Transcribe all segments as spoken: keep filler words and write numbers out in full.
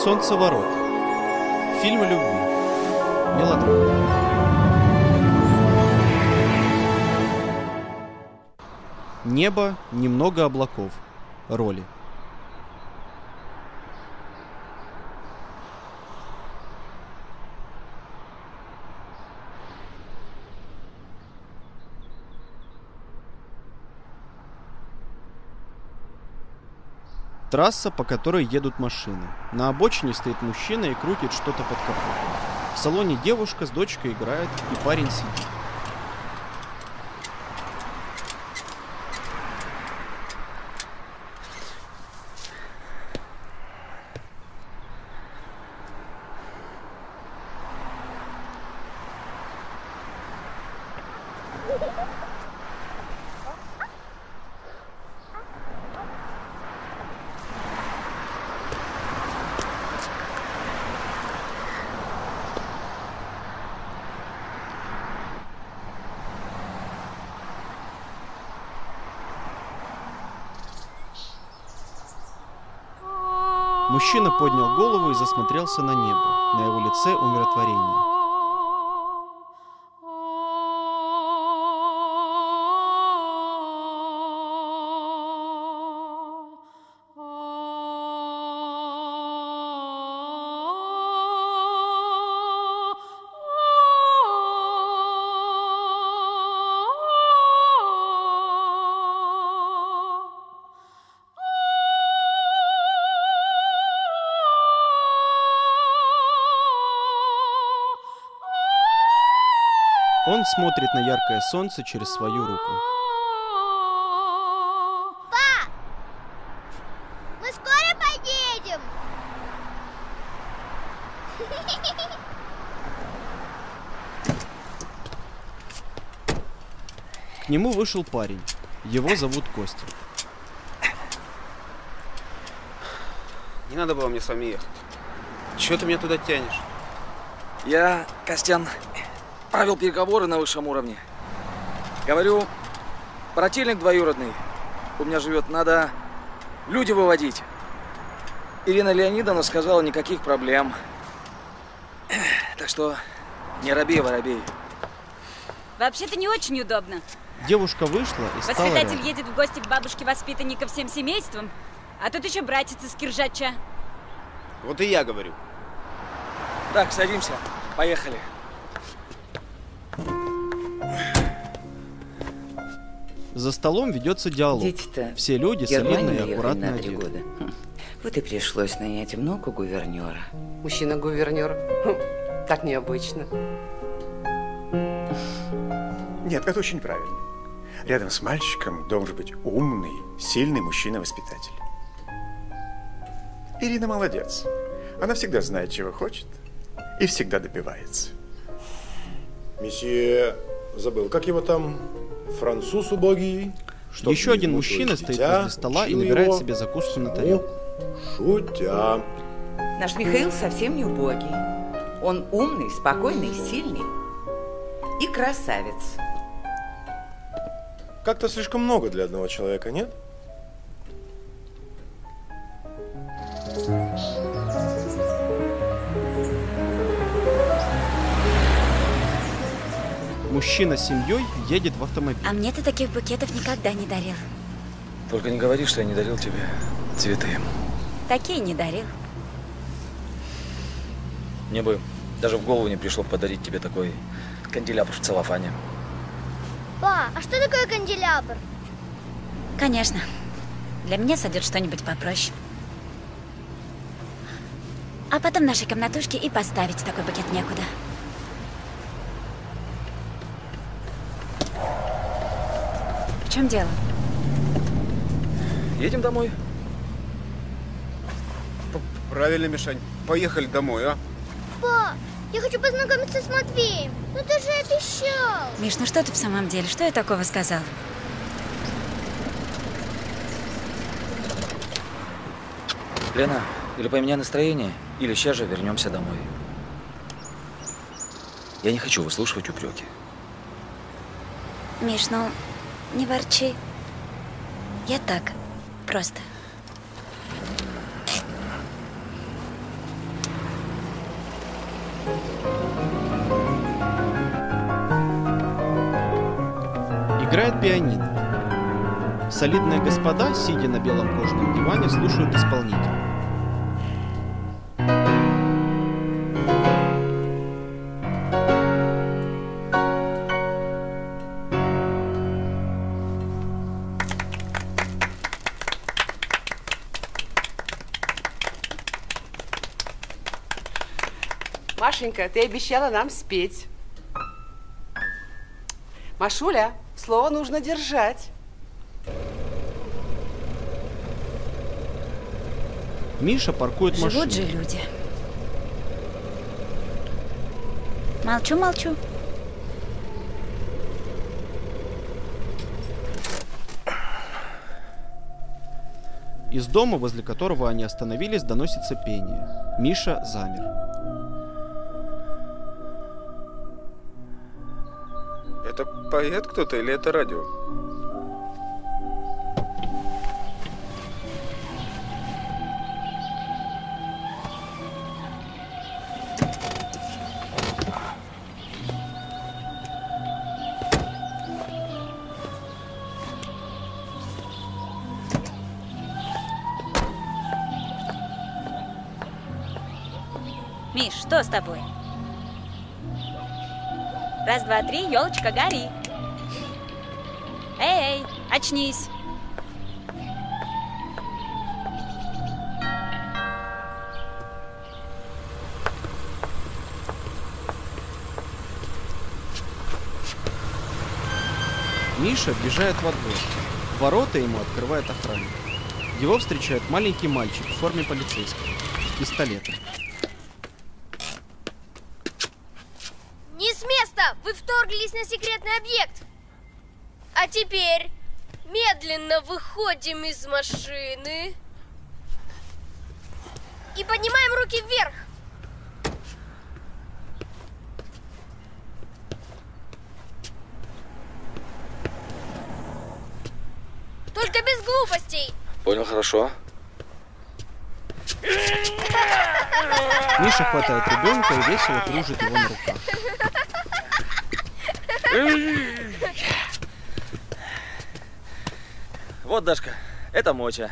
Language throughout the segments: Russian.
Солнцеворот. Фильм о любви. Мелодрама. Небо, немного облаков. Роли. Трасса, по которой едут машины. На обочине стоит мужчина и крутит что-то под капотом. В салоне девушка с дочкой играет, и парень сидит. Мужчина поднял голову и засмотрелся на небо. На его лице умиротворение. Он смотрит на яркое солнце через свою руку. Па! Мы скоро поедем! К нему вышел парень. Его зовут Костя. Не надо было мне с вами ехать. Чего ты меня туда тянешь? Я, Костян, провел переговоры на высшем уровне. Говорю, брательник двоюродный у меня живет, надо люди выводить. Ирина Леонидовна сказала, никаких проблем. Так что не робей, воробей. Вообще-то не очень удобно. Девушка вышла и стала Воспитатель рядом. едет в гости к бабушке воспитанника всем семейством, а тут еще братец из Киржача. Вот и я говорю. Так, садимся, поехали. За столом ведется диалог. Дети-то Все люди в Германию солидно и ехали аккуратно на три одеты. года. Хм. Вот и пришлось нанять внуку гувернера. Мужчина-гувернер. Хм, так необычно. Нет, это очень правильно. Рядом с мальчиком должен быть умный, сильный мужчина-воспитатель. Ирина молодец. Она всегда знает, чего хочет, и всегда добивается. Месье, забыл, как его там? Француз убогий. Еще один мужчина стоит возле стола и набирает себе закуску на тарелку. Шутя. Наш Михаил совсем не убогий. Он умный, спокойный, сильный и красавец. Как-то слишком много для одного человека, нет? Мужчина с семьей едет в автомобиль. А мне ты таких букетов никогда не дарил. Только не говори, что я не дарил тебе цветы. Такие не дарил. Мне бы даже в голову не пришло подарить тебе такой канделябр в целлофане. Па, а что такое канделябр? Конечно. Для меня сойдет что-нибудь попроще. А потом в нашей комнатушке и поставить такой букет некуда. В чем дело? Едем домой. Правильно, Мишань. Поехали домой, а? Па, я хочу познакомиться с Матвеем. Ну ты же обещал. Миш, ну что ты в самом деле? Что я такого сказала? Лена, или поменяй настроение, или сейчас же вернемся домой. Я не хочу выслушивать упреки. Миш, ну, не ворчи. Я так, просто. Играет пианино. Солидные господа, сидя на белом кожаном диване, слушают исполнителя. Машенька, ты обещала нам спеть. Машуля, слово нужно держать. Миша паркует машину. Живут же люди. Молчу, молчу. Из дома, возле которого они остановились, доносится пение. Миша замер. Это поет кто-то или это радио? Миш, что с тобой? Раз, два, три, елочка, гори. Эй, эй, очнись. Миша въезжает во двор. Ворота ему открывает охранник. Его встречает маленький мальчик в форме полицейского с пистолетом. Не с места! Вы вторглись на секретный объект! А теперь медленно выходим из машины и поднимаем руки вверх. Только без глупостей. Понял, хорошо. Миша хватает ребенка и весело кружит его на руках. Вот, Дашка, это моча.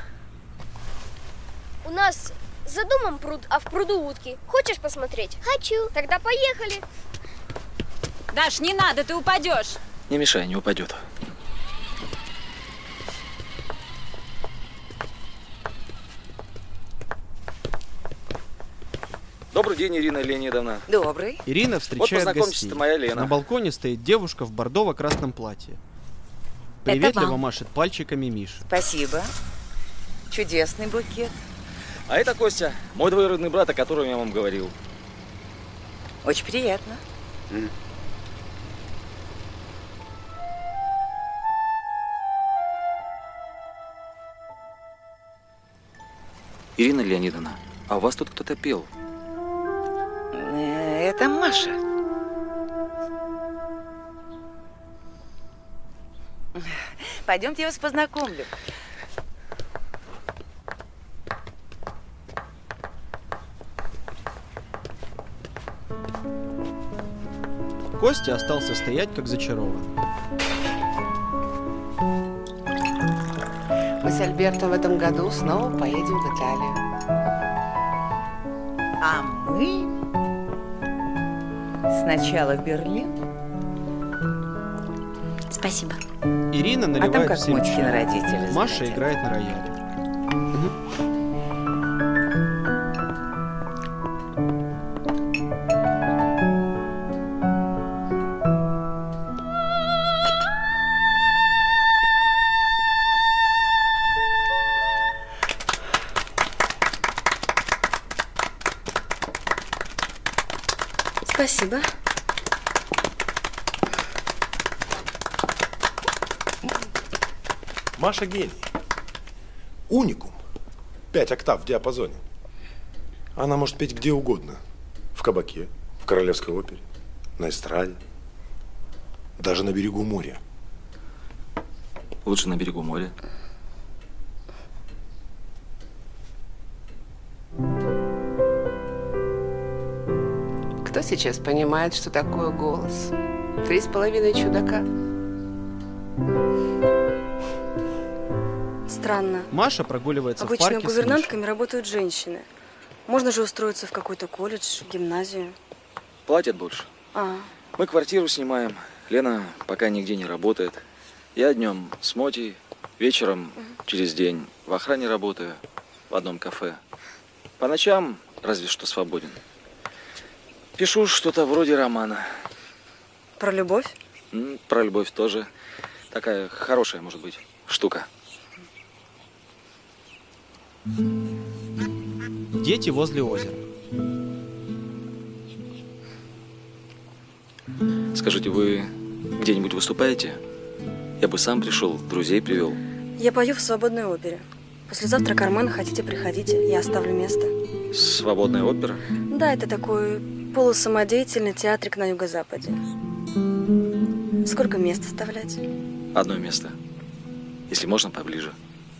У нас за домом пруд, а в пруду утки. Хочешь посмотреть? Хочу. Тогда поехали. Даш, не надо, ты упадешь. Не мешай, не упадет. Добрый день, Ирина Леонидовна. Добрый. Ирина встречает Вот гостей. это моя Лена. На балконе стоит девушка в бордово-красном платье. Приветливо машет пальчиками Миша. Спасибо. Чудесный букет. А это Костя, мой двоюродный брат, о котором я вам говорил. Очень приятно. Mm. Ирина Леонидовна, а у вас тут кто-то пел. Это Маша. Пойдемте, я вас познакомлю. Костя остался стоять, как зачарованный. Мы с Альбертом в этом году снова поедем в Италию. А мы сначала в Берлин. Спасибо. Ирина А там наливает как всем Мотькины чай. родители. Маша знаете. играет на рояле. Спасибо. Маша гений. Уникум. Пять октав в диапазоне. Она может петь где угодно. В кабаке, в Королевской опере, на эстраде. Даже на берегу моря. Лучше на берегу моря. Кто сейчас понимает, что такое голос? Три с половиной чудака. Странно. Маша прогуливается Обычно в парке с гувернантками работают женщины. Можно же устроиться в какой-то колледж, гимназию. Платят больше. А, Мы квартиру снимаем. Лена пока нигде не работает. Я днем с Мотей, вечером через день в охране работаю в одном кафе. По ночам разве что свободен. Пишу что-то вроде романа. про любовь? М, Про любовь тоже. Такая хорошая, может быть, штука. Дети возле озера. Скажите, вы где-нибудь выступаете? Я бы сам пришел, друзей привел. Я пою в свободной опере. Послезавтра Кармен, хотите, приходите, я оставлю место. Свободная опера? Да, это такой полусамодеятельный театрик на юго-западе. Сколько мест оставлять? Одно место. Если можно, поближе.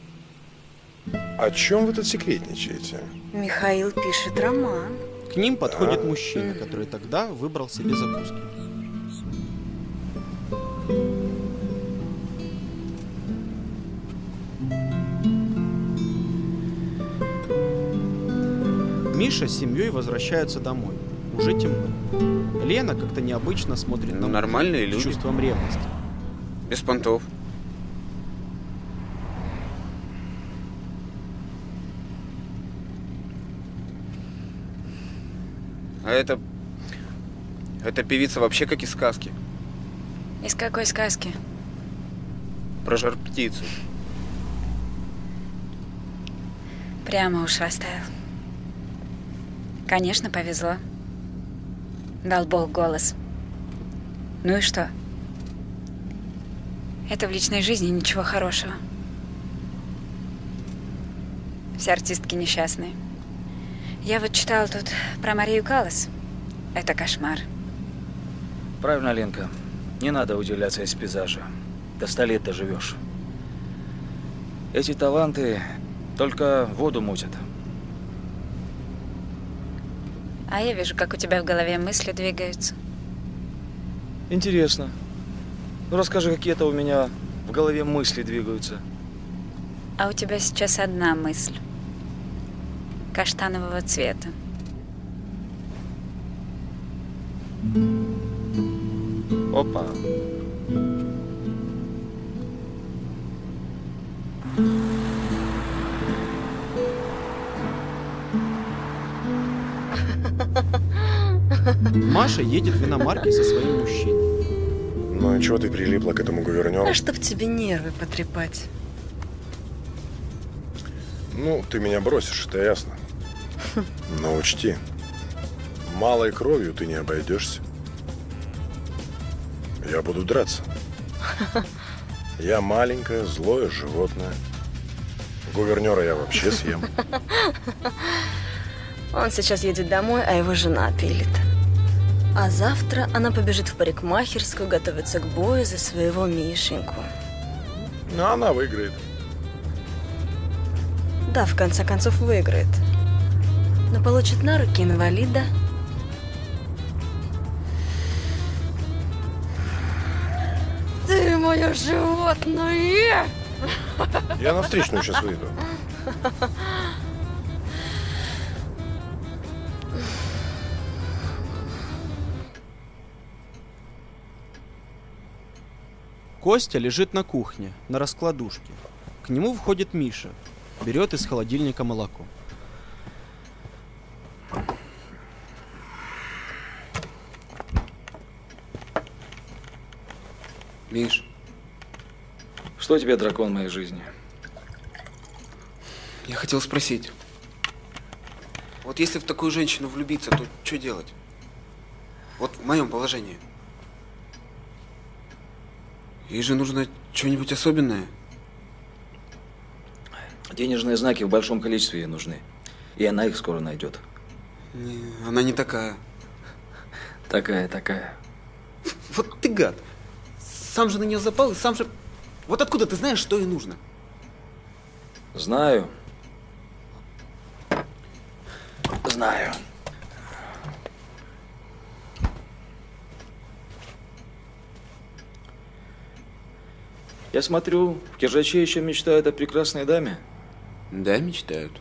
О чем вы тут секретничаете? Михаил пишет роман. К ним подходит А. мужчина, который тогда выбрал себе закуски. Миша с семьей возвращаются домой. Уже темно. Лена как-то необычно смотрит на Ну, нормальные мужа с люди. чувством ревности. Без понтов. А это... Эта певица вообще как из сказки. Из какой сказки? Про жар-птицу. Прямо уж растаял. Конечно, повезло. Дал Бог голос. Ну и что? Это в личной жизни ничего хорошего. Все артистки несчастные. Я вот читала тут про Марию Каллас. Это кошмар. Правильно, Ленка. Не надо уделяться из пейзажа. До ста лет доживешь. Эти таланты только воду мутят. А я вижу, как у тебя в голове мысли двигаются. Интересно. Ну, расскажи, какие-то у меня в голове мысли двигаются. А у тебя сейчас одна мысль. Каштанового цвета. Опа. Маша едет в иномарке со своим мужчиной. Ну и чего ты прилипла к этому гувернеру? А чтоб тебе нервы потрепать. Ну, ты меня бросишь, это ясно. Но учти, малой кровью ты не обойдешься. Я буду драться. Я маленькое, злое животное. Гувернера я вообще съем. Он сейчас едет домой, а его жена пилит. А завтра она побежит в парикмахерскую готовиться к бою за своего Мишеньку. Ну, она выиграет. Да, в конце концов выиграет. Но получит на руки инвалида. Ты мое животное! Я на встречную сейчас выйду. Костя лежит на кухне, на раскладушке. К нему входит Миша. Берет из холодильника молоко. Миш, Что тебе, дракон моей жизни? я хотел спросить. Вот если в такую женщину влюбиться, то что делать? Вот в моем положении. Ей же нужно что-нибудь особенное. Денежные знаки в большом количестве ей нужны. И она их скоро найдет. Не, она не такая. Такая, такая. Вот ты гад. Сам же на нее запал и сам же... Вот откуда ты знаешь, что ей нужно? Знаю. Знаю. Я смотрю, в Киржаче еще мечтают о прекрасной даме. Да, мечтают.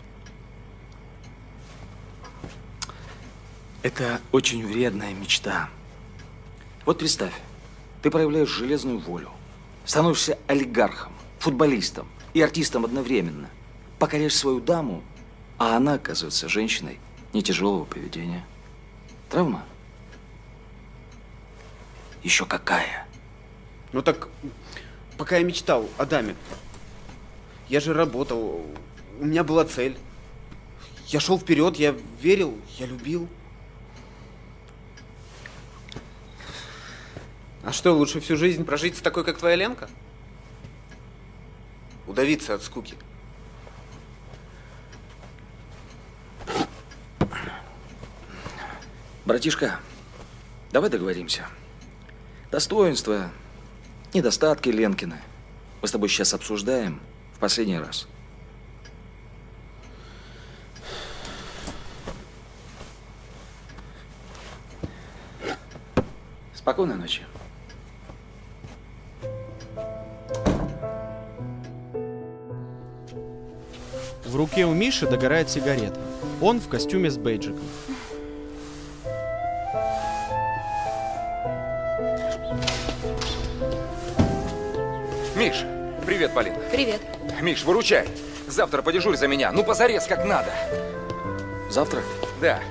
Это очень вредная мечта. Вот представь, ты проявляешь железную волю, становишься олигархом, футболистом и артистом одновременно, покоряешь свою даму, а она оказывается женщиной не тяжелого поведения. Травма? Еще какая? Ну так, пока я мечтал о даме, я же работал, у меня была цель. Я шел вперед, я верил, я любил. А что, лучше всю жизнь прожить с такой, как твоя Ленка? Удавиться от скуки. Братишка, давай договоримся. Достоинства, недостатки Ленкины мы с тобой сейчас обсуждаем в последний раз. Спокойной ночи. В руке у Миши догорает сигарета. Он в костюме с бейджиком. Миш, привет, Полин. Привет. Миш, выручай. Завтра подежурь за меня. Ну, позарез, как надо. Завтра? Да.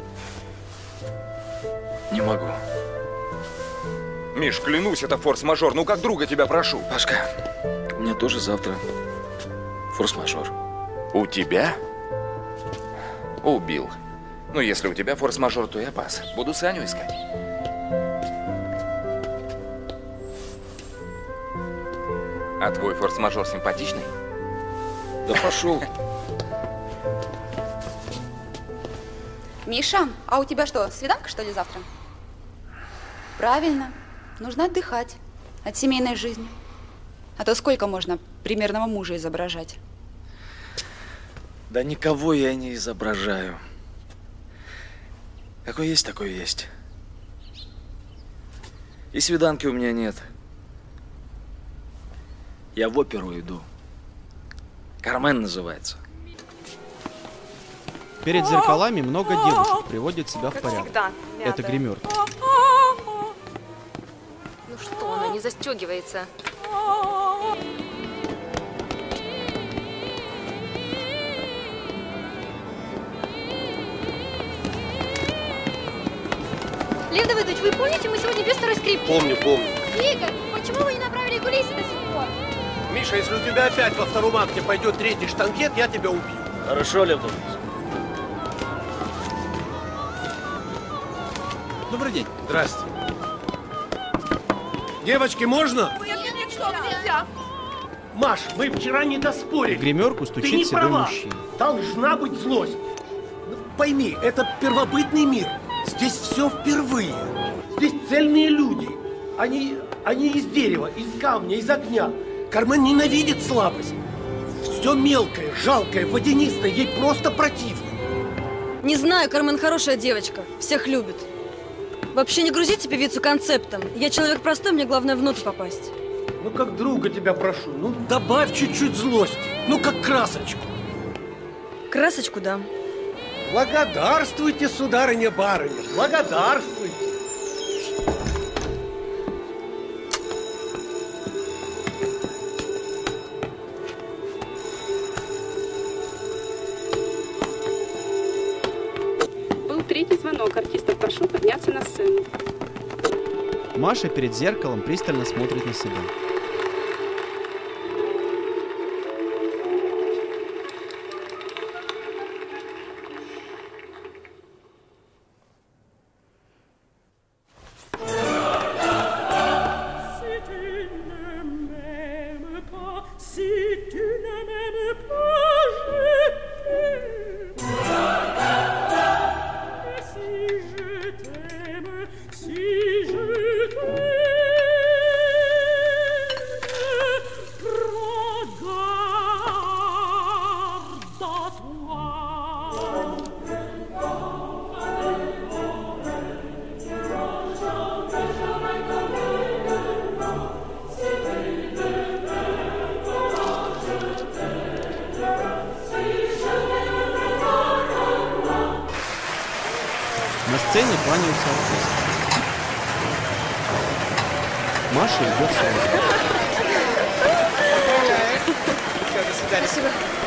Не могу. Миш, клянусь, это форс-мажор. Ну, как друга тебя прошу. Пашка, у меня тоже завтра форс-мажор. У тебя? Убил. Ну, если у тебя форс-мажор, то я пас. Буду Саню искать. А твой форс-мажор симпатичный? Да пошел. Миша, а у тебя что, свиданка, что ли, завтра? Правильно. Нужно отдыхать от семейной жизни. А то сколько можно примерного мужа изображать? Да никого я не изображаю. Какой есть, такой есть. И свиданки у меня нет. Я в оперу иду. Кармен называется. Перед зеркалами много девушек приводят себя в Как порядок. всегда, Это гримерка. Ну что, она не застегивается? Лев Давыдович, вы помните, мы сегодня без второй скрипки? Помню, помню. Игорь, почему вы не направили кулисы до сих пор? Миша, если у тебя опять во втором акте пойдет третий штангет, я тебя убью. Хорошо, Лев Давыдович. Добрый день. Здрасте. Девочки, можно? Нет, нет, нет, что, нельзя. Маш, мы вчера не доспорили. В гримерку стучит Ты не седой права. мужчина. Должна быть злость. Пойми, это первобытный мир. Здесь все впервые. Здесь цельные люди. Они, они из дерева, из камня, из огня. Кармен ненавидит слабость. Все мелкое, жалкое, водянистое, ей просто противно. Не знаю, Кармен хорошая девочка, всех любит. Вообще не грузите певицу концептом. Я человек простой, мне главное в ноту попасть. Ну, как друга тебя прошу, ну, добавь чуть-чуть злости. Ну, как красочку. Красочку дам. Благодарствуйте, сударыня-барыня, благодарствуйте. Был третий звонок. Артистов прошу подняться на сцену. Маша перед зеркалом пристально смотрит на себя. сцене кланяются артисты. Маша идет с Розой. Спасибо.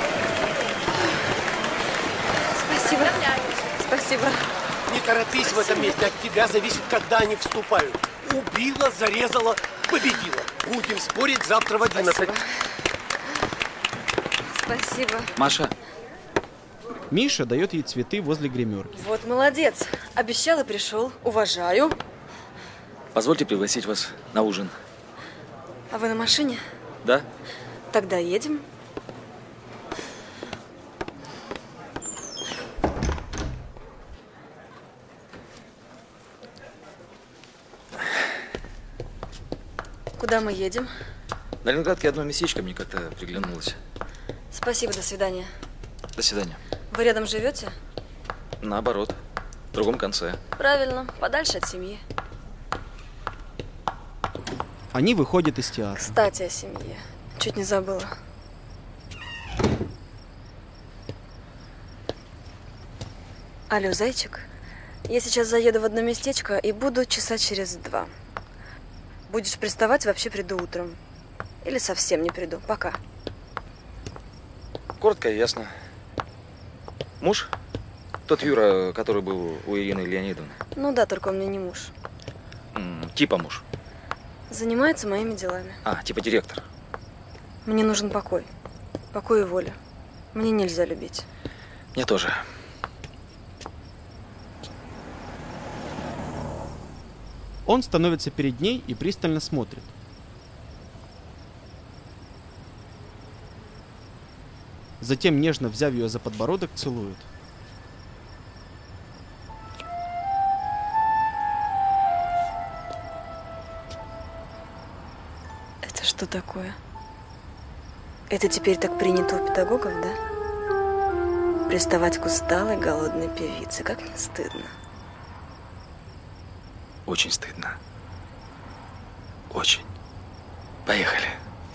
Спасибо. Спасибо. Не торопись в этом месте, от тебя зависит, когда они вступают. Убила, зарезала, победила. Будем спорить завтра в одиннадцать. Спасибо. Маша. Миша дает ей цветы возле гримерки. Вот молодец. Обещал и пришел. Уважаю. Позвольте пригласить вас на ужин. А вы на машине? Да? Тогда едем. Куда мы едем? На Ленинградке одно местечко мне как-то приглянулось. Спасибо, до свидания. До свидания. Вы рядом живете? Наоборот, в другом конце. Правильно, подальше от семьи. Они выходят из театра. Кстати, о семье. Чуть не забыла. Алло, зайчик. Я сейчас заеду в одно местечко и буду часа через два. Будешь приставать, вообще приду утром. Или совсем не приду. Пока. Коротко и ясно. Муж? Тот Юра, который был у Ирины Леонидовны. Ну да, только он мне не муж. М, типа муж. Занимается моими делами. А, типа директор. Мне нужен покой. Покой и воля. Мне нельзя любить. Мне тоже. Он становится перед ней и пристально смотрит. Затем, нежно взяв ее за подбородок, целует. Это что такое? Это теперь так принято у педагогов, да? Приставать к усталой, голодной певице. Как не стыдно. Очень стыдно. Очень. Поехали.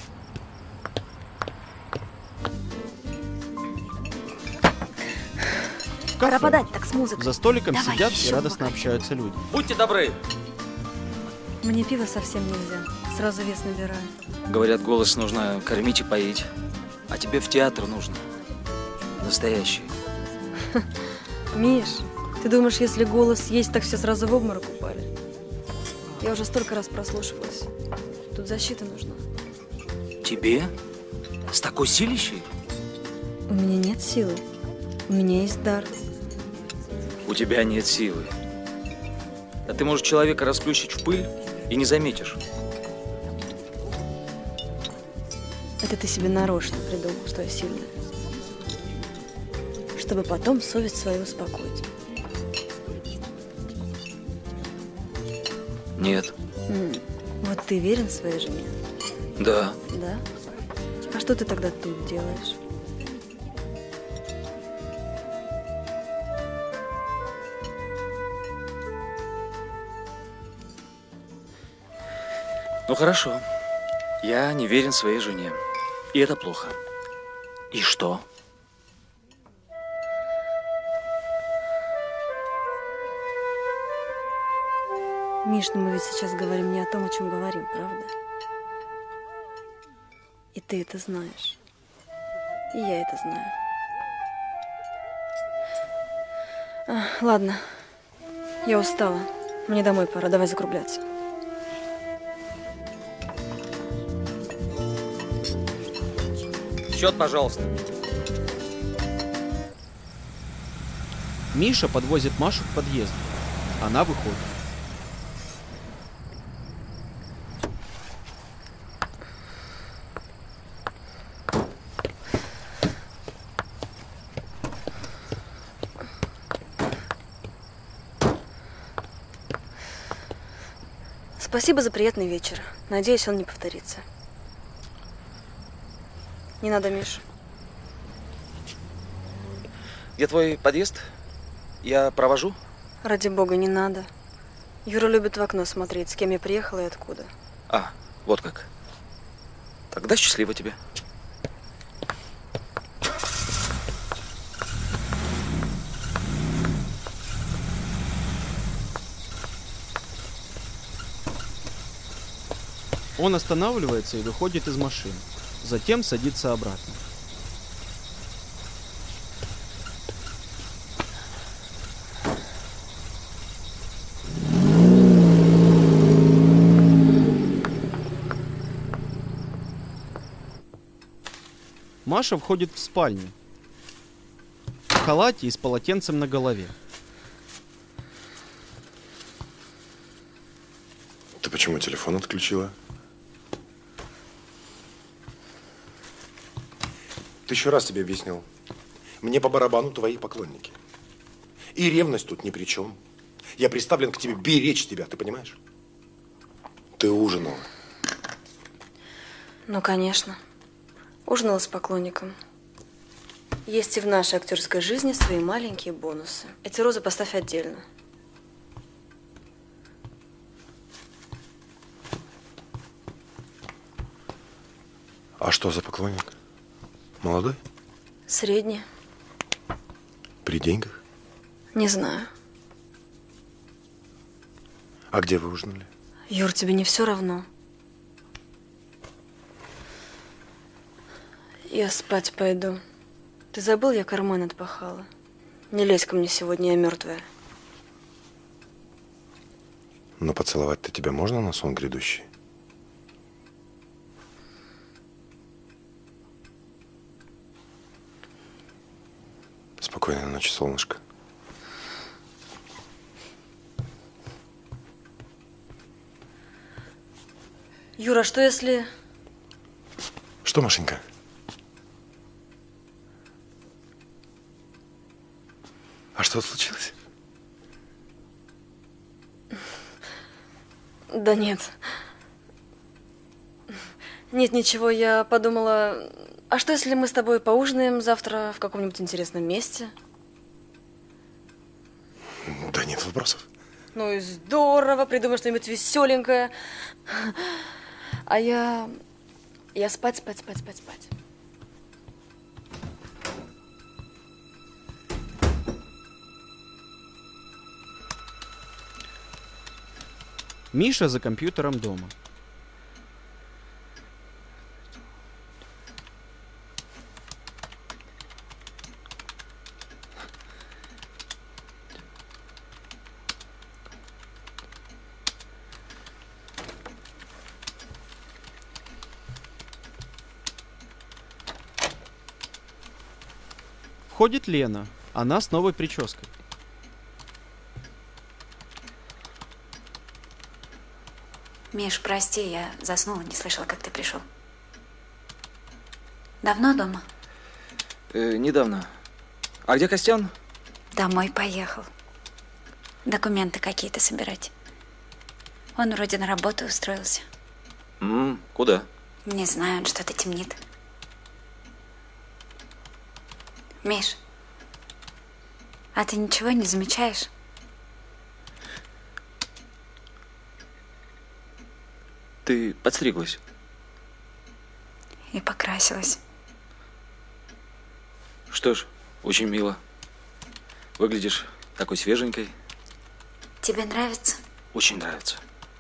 Пора подать, так с музыкой. За столиком Давай сидят еще и радостно бокальчик. общаются люди. Будьте добры. Мне пиво совсем нельзя. Сразу вес набираю. Говорят, голос нужно кормить и поить. А тебе в театр нужно. Настоящий. Миш, ты думаешь, если голос есть, так все сразу в обморок упали? Я уже столько раз прослушивалась. Тут защита нужна. Тебе? С такой силищей? У меня нет силы. У меня есть дар. У тебя нет силы. А ты можешь человека расплющить в пыль и не заметишь. Это ты себе нарочно придумал, что я сильная. Чтобы потом совесть свою успокоить. Нет. М, Вот ты верен своей жене? Да. Да? А что ты тогда тут делаешь? Ну хорошо. Я не верен своей жене. И это плохо. И что? Миш, ну мы ведь сейчас говорим не о том, о чем говорим, правда? И ты это знаешь. И я это знаю. А, ладно. Я устала. Мне домой пора. Давай закругляться. Счет, пожалуйста. Миша подвозит Машу к подъезду. Она выходит. Спасибо за приятный вечер. Надеюсь, он не повторится. Не надо, Миш. Где твой подъезд? Я провожу? Ради бога, не надо. Юра любит в окно смотреть, с кем я приехала и откуда. А, вот как. Тогда счастливо тебе. Он останавливается и выходит из машины. Затем садится обратно. Маша входит в спальню. В халате и с полотенцем на голове. Ты почему телефон отключила? Тысячу раз тебе объяснил. Мне по барабану твои поклонники. И ревность тут ни при чем. Я приставлен к тебе беречь тебя, ты понимаешь? Ты ужинала. Ну, конечно. Ужинала с поклонником. Есть и в нашей актерской жизни свои маленькие бонусы. Эти розы поставь отдельно. А что за поклонник? Молодой? Средний. При деньгах? Не знаю. А где вы ужинали? Юр, тебе не все равно? Я спать пойду. Ты забыл, я карман отпахала? Не лезь ко мне сегодня, я мертвая. Но поцеловать-то тебя можно на сон грядущий? Спокойной ночи, солнышко. Юра, что если... Что, Машенька? А что случилось? Да нет. Нет, ничего, я подумала... А что, если мы с тобой поужинаем завтра в каком-нибудь интересном месте? Да нет вопросов. Ну и здорово, придумай что-нибудь веселенькое. А я... Я спать, спать, спать, спать, спать. Миша за компьютером дома. Входит Лена. Она с новой прической. Миш, прости, я заснула, не слышала, как ты пришел. Давно дома? Э, недавно. А где Костян? Домой поехал. Документы какие-то собирать. Он вроде на работу устроился. М-м, куда? Не знаю, он что-то темнит. Миш, а ты ничего не замечаешь? Ты подстриглась? И покрасилась. Что ж, очень мило. Выглядишь такой свеженькой. Тебе нравится? Очень нравится.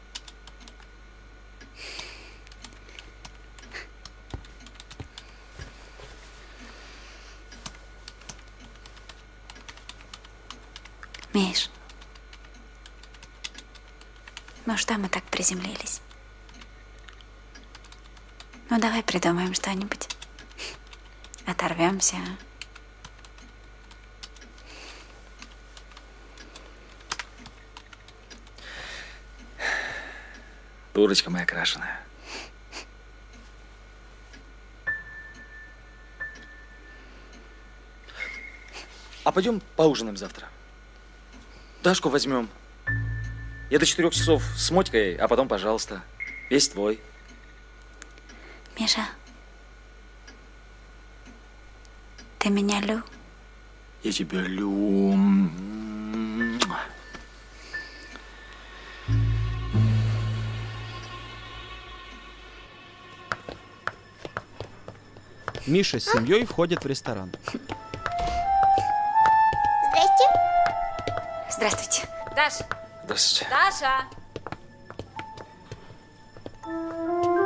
Миш, ну что мы так приземлились? Ну давай придумаем что-нибудь. Оторвемся. Дурочка моя крашеная. А пойдем поужинаем завтра. Дашку возьмем. Я до четырех часов с Мотькой, а потом, пожалуйста, весь твой. Миша, ты меня лю? Я тебя лю. Миша с семьей входит в ресторан. Здравствуйте. Даша. Здравствуйте. Даша.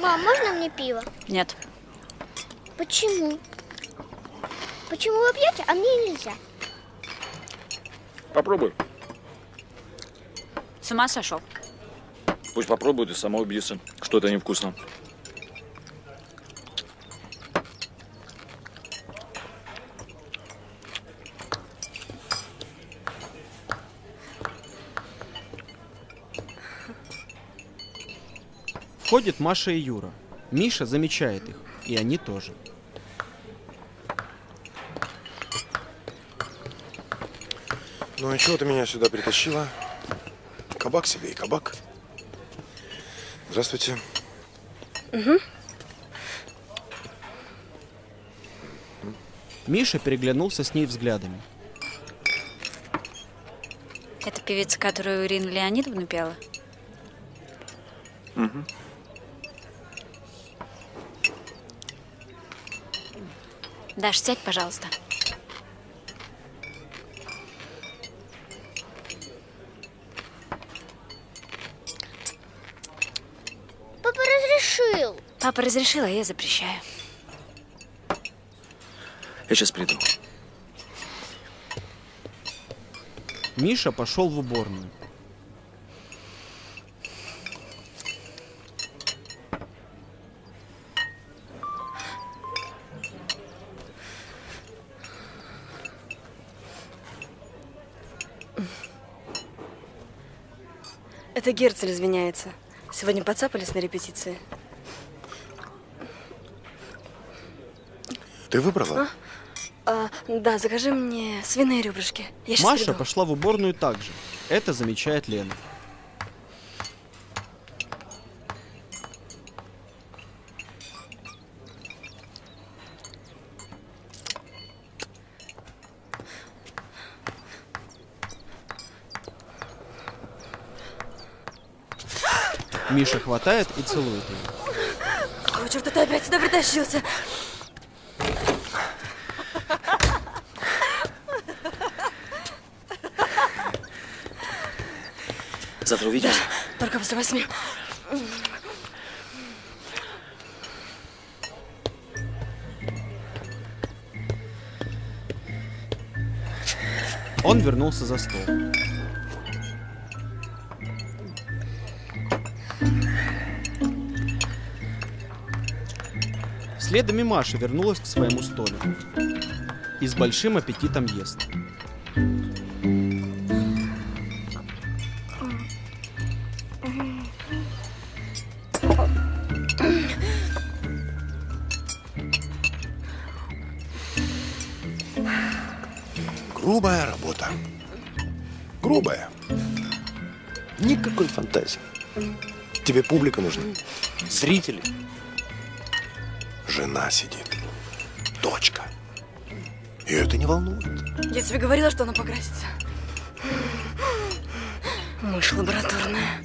Мам, можно мне пиво? Нет. Почему? Почему вы пьете, а мне нельзя? Попробуй. С ума сошел? Пусть попробует и сама убедится, что это невкусно. Входят Маша и Юра. Миша замечает их, и они тоже. Ну и чего ты меня сюда притащила? Кабак себе и кабак. Здравствуйте. Угу. Миша переглянулся с ней взглядами. Это певица, которую Ирина Леонидовна пела? Угу. Даш, сядь, пожалуйста. Папа разрешил. Папа разрешил, а я запрещаю. Я сейчас приду. Миша пошел в уборную. Это Герцель извиняется. Сегодня подцапались на репетиции. Ты выбрала? А, да, закажи мне свиные ребрышки. Я сейчас Маша приду. пошла в уборную также. Это замечает Лена. Миша хватает и целует ее. Какого черта ты опять сюда притащился? Завтра увидимся. Да, только после восьми. Он вернулся за стол. Следом и Маша вернулась к своему столику и с большим аппетитом ест. Грубая работа. Грубая. Никакой фантазии. Тебе публика нужна. Зрители. Жена сидит. Дочка. И это не волнует. Я тебе говорила, что она покрасится. Мышь лабораторная.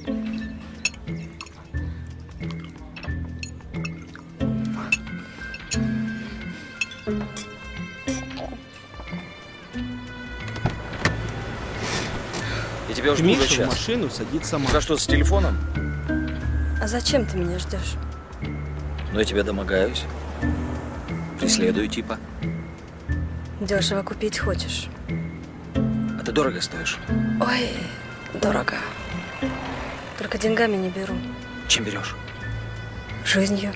Я тебя уже Миша сейчас. в машину садится Маша. Пока что с телефоном? А зачем ты меня ждешь? Но я тебя домогаюсь. Преследую типа. Дешево купить хочешь? А ты дорого стоишь. Ой, дорого. Только деньгами не беру. Чем берешь? Жизнью.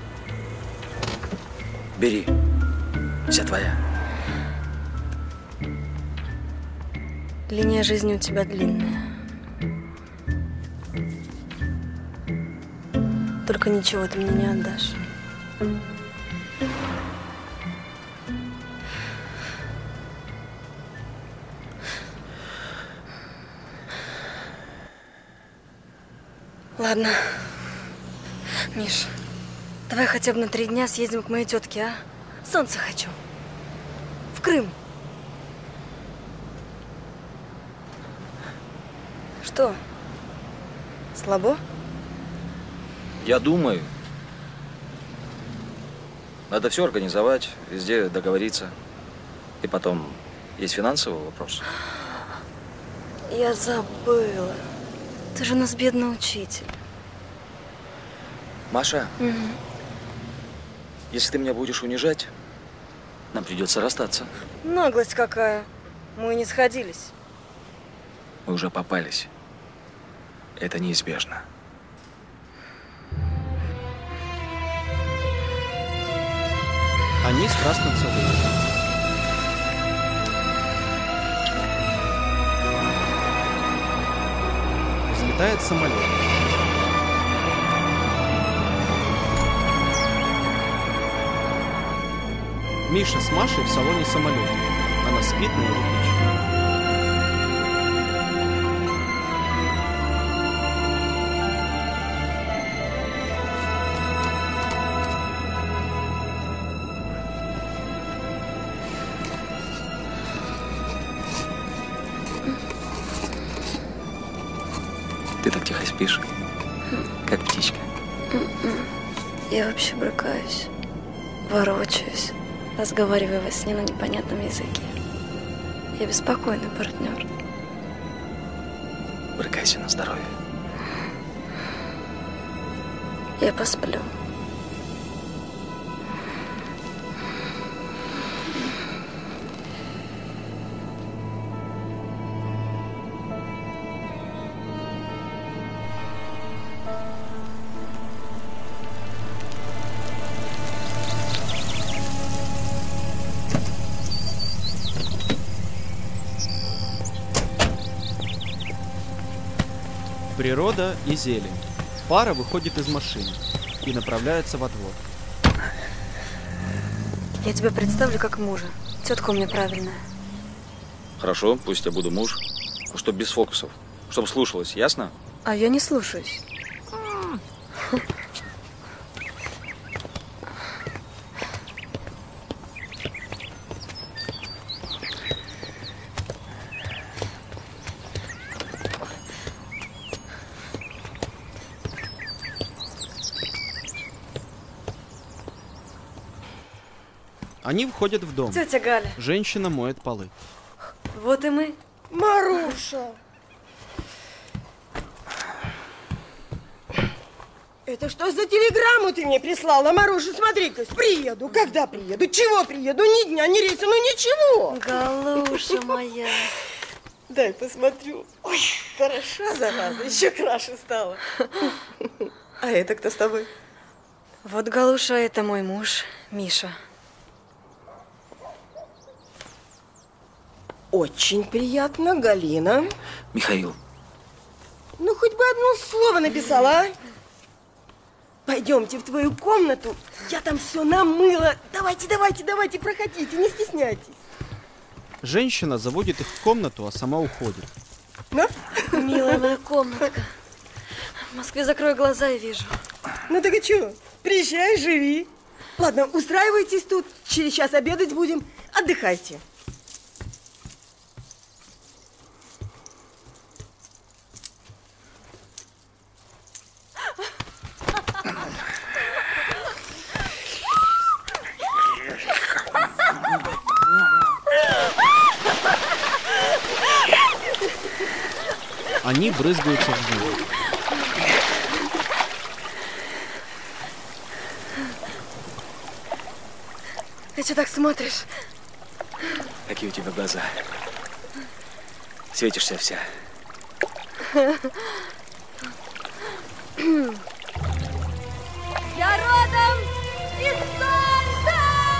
Бери. Вся твоя. Линия жизни у тебя длинная. Только ничего ты мне не отдашь. Ладно. Миш, давай хотя бы на три дня съездим к моей тетке, а? Солнце хочу. В Крым. Что? Слабо? Я думаю. Надо все организовать, везде договориться. И потом, есть финансовый вопрос. Я забыла. Ты же у нас бедный учитель. Маша, Угу. если ты меня будешь унижать, нам придется расстаться. Наглость какая. Мы не сходились. Мы уже попались. Это неизбежно. Они страстно целуются. Взлетает самолет. Миша с Машей в салоне самолета. Она спит на его плече. Ты так тихо спишь, как птичка. Я вообще брыкаюсь, ворочаюсь, разговариваю во сне на непонятном языке. Я беспокойный партнер. Брыкайся на здоровье. Я посплю. Природа и зелень. Пара выходит из машины и направляется во двор. Я тебя представлю как мужа. Тетка у меня правильная. Хорошо, пусть я буду муж. Но чтоб без фокусов. Чтоб слушалась, ясно? А я не слушаюсь. Они входят в дом. Тетя Галя. Женщина моет полы. Вот и мы. Маруша! Это что за телеграмму ты мне прислала, Маруша? Смотри-ка, приеду. Когда приеду? Чего приеду? Ни дня, ни рейса, ну ничего. Галуша моя. Дай посмотрю. Ой, хороша, зараза, еще краше стала. А это кто с тобой? Вот, Галуша, это мой муж, Миша. Очень приятно, Галина. Михаил. Ну, хоть бы одно слово написала, а? Пойдемте в твою комнату, я там все намыла. Давайте, давайте, давайте, проходите, не стесняйтесь. Женщина заводит их в комнату, а сама уходит. Ну? Милая моя комнатка. В Москве закрою глаза и вижу. Ну так и что? Приезжай, живи. Ладно, устраивайтесь тут, через час обедать будем. Отдыхайте. Они брызгаются в воду. Ты что так смотришь? Какие у тебя глаза. Светишься вся. Я родом из солнца!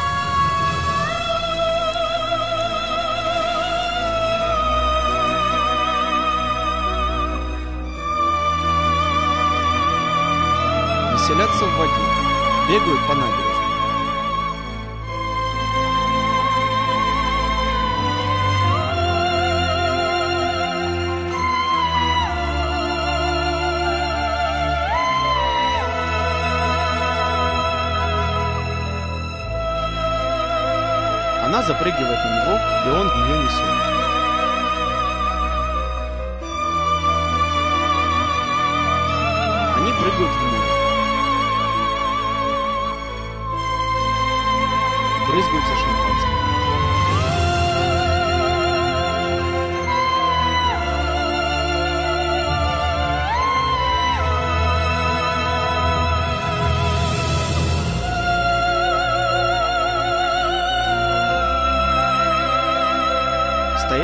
Веселятся в воде, бегают по набережной. Она запрыгивает на него, и он ее несет. Они прыгают в море. Брызгаются шампанским.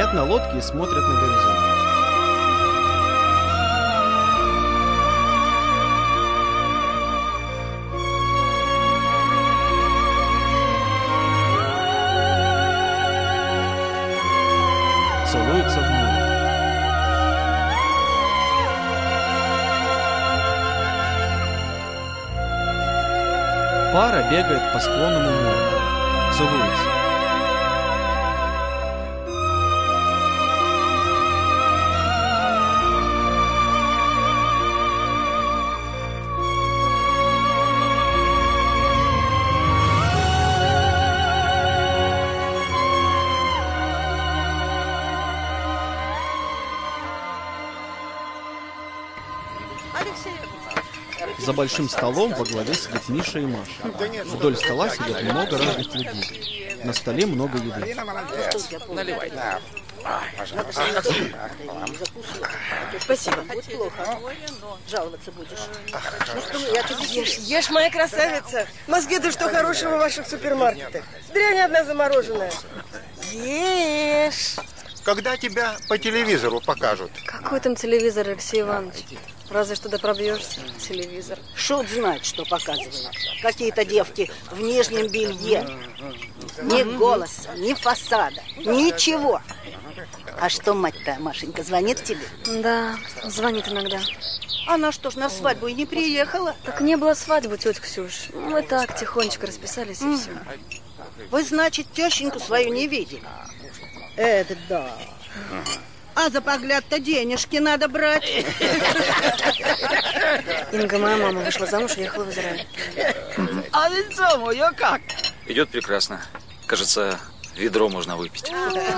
Сидят на лодке и смотрят на горизонт. Целуются в море. Пара бегает по склонному морю. Целуется. За большим столом во главе сидит Миша и Маша. Вдоль стола сидят много разных людей. На столе много еды. Наливай. Спасибо. Будет плохо. Жаловаться будешь. Ешь, ешь, моя красавица. В Москве-то что хорошего в ваших супермаркетах? Дрянь одна замороженная. Ешь. Когда тебя по телевизору покажут? Какой там телевизор, Алексей Иванович? Разве что да пробьешься. Телевизор. Шут знает, что показывают. Какие-то девки в нижнем белье. Ни голоса, ни фасада, ничего. А что мать-то, Машенька, звонит тебе? Да, звонит иногда. Она что ж, на свадьбу и не приехала? Так не было свадьбы, тетя Ксюш. Мы так тихонечко расписались и все. Вы, значит, тещеньку свою не видели? Это да. А за погляд-то денежки надо брать. Инга, моя мама, вышла замуж и ехала в Израиль. А лицо мое как? Идет прекрасно. Кажется, ведро можно выпить.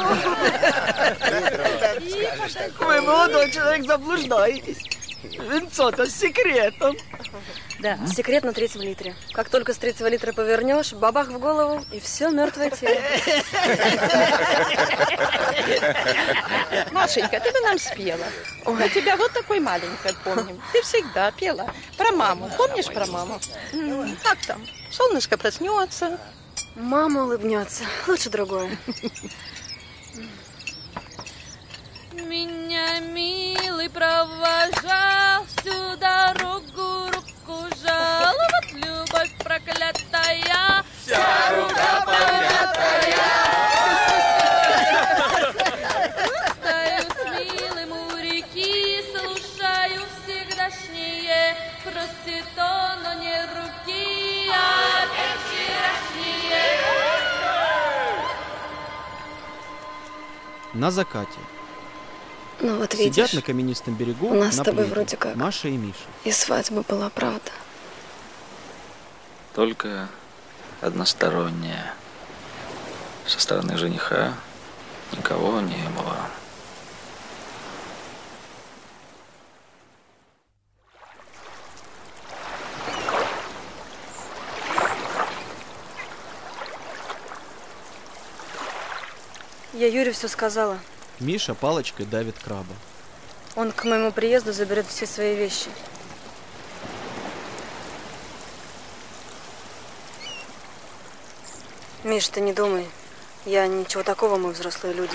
Вы, молодой человек, заблуждаетесь. Венцо-то с секретом. Да, секрет на третьем литре. Как только с третьего литра повернешь, бабах в голову, и все, мертвое тело. Машенька, ты бы нам спела. Мы тебя вот такой маленькой помним. Ты всегда пела про маму. Помнишь про маму? Как там? Солнышко проснется. Мама улыбнется. Лучше другое. Меня, милый, провожал всю дорогу, руку жал. Вот любовь проклятая, вся рука помятая. Стою с милым у реки, слушаю всегдашнее. Просит он, но не руки, а вчерашние. На закате. Ну вот Сидят видишь, на каменистом берегу у нас на с тобой пляже вроде как Маша и Миша. и свадьба была, правда? Только односторонняя. Со стороны жениха никого не было. Я Юре все сказала. Миша палочкой давит краба. Он к моему приезду заберет все свои вещи. Миш, ты не думай. Я ничего такого, мы взрослые люди.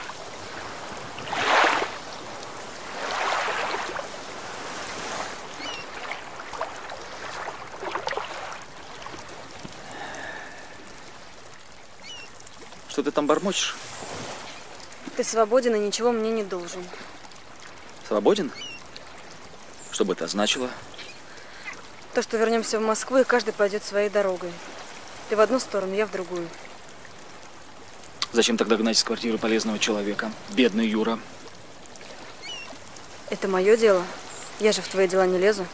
Что ты там бормочешь? Ты свободен и ничего мне не должен. Свободен? Что бы это значило? То, что вернемся в Москву, и каждый пойдет своей дорогой. Ты в одну сторону, я в другую. Зачем тогда гнать из квартиры полезного человека? Бедный Юра. Это мое дело. Я же в твои дела не лезу.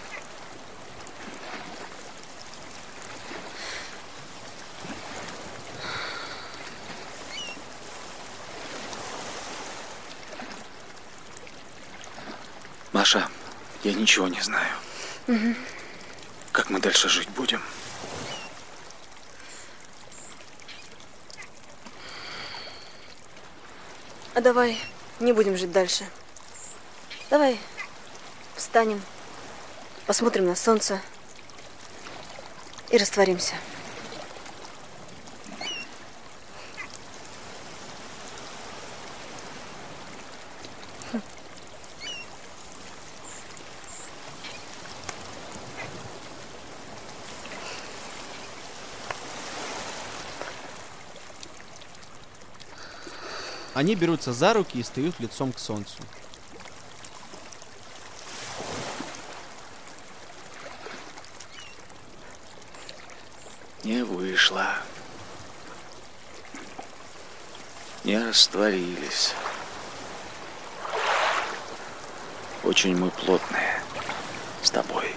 Маша, я ничего не знаю. Угу. Как мы дальше жить будем? А давай не будем жить дальше. Давай встанем, посмотрим на солнце и растворимся. Они берутся за руки и встают лицом к солнцу. Не вышло. Не растворились. Очень мы плотные с тобой.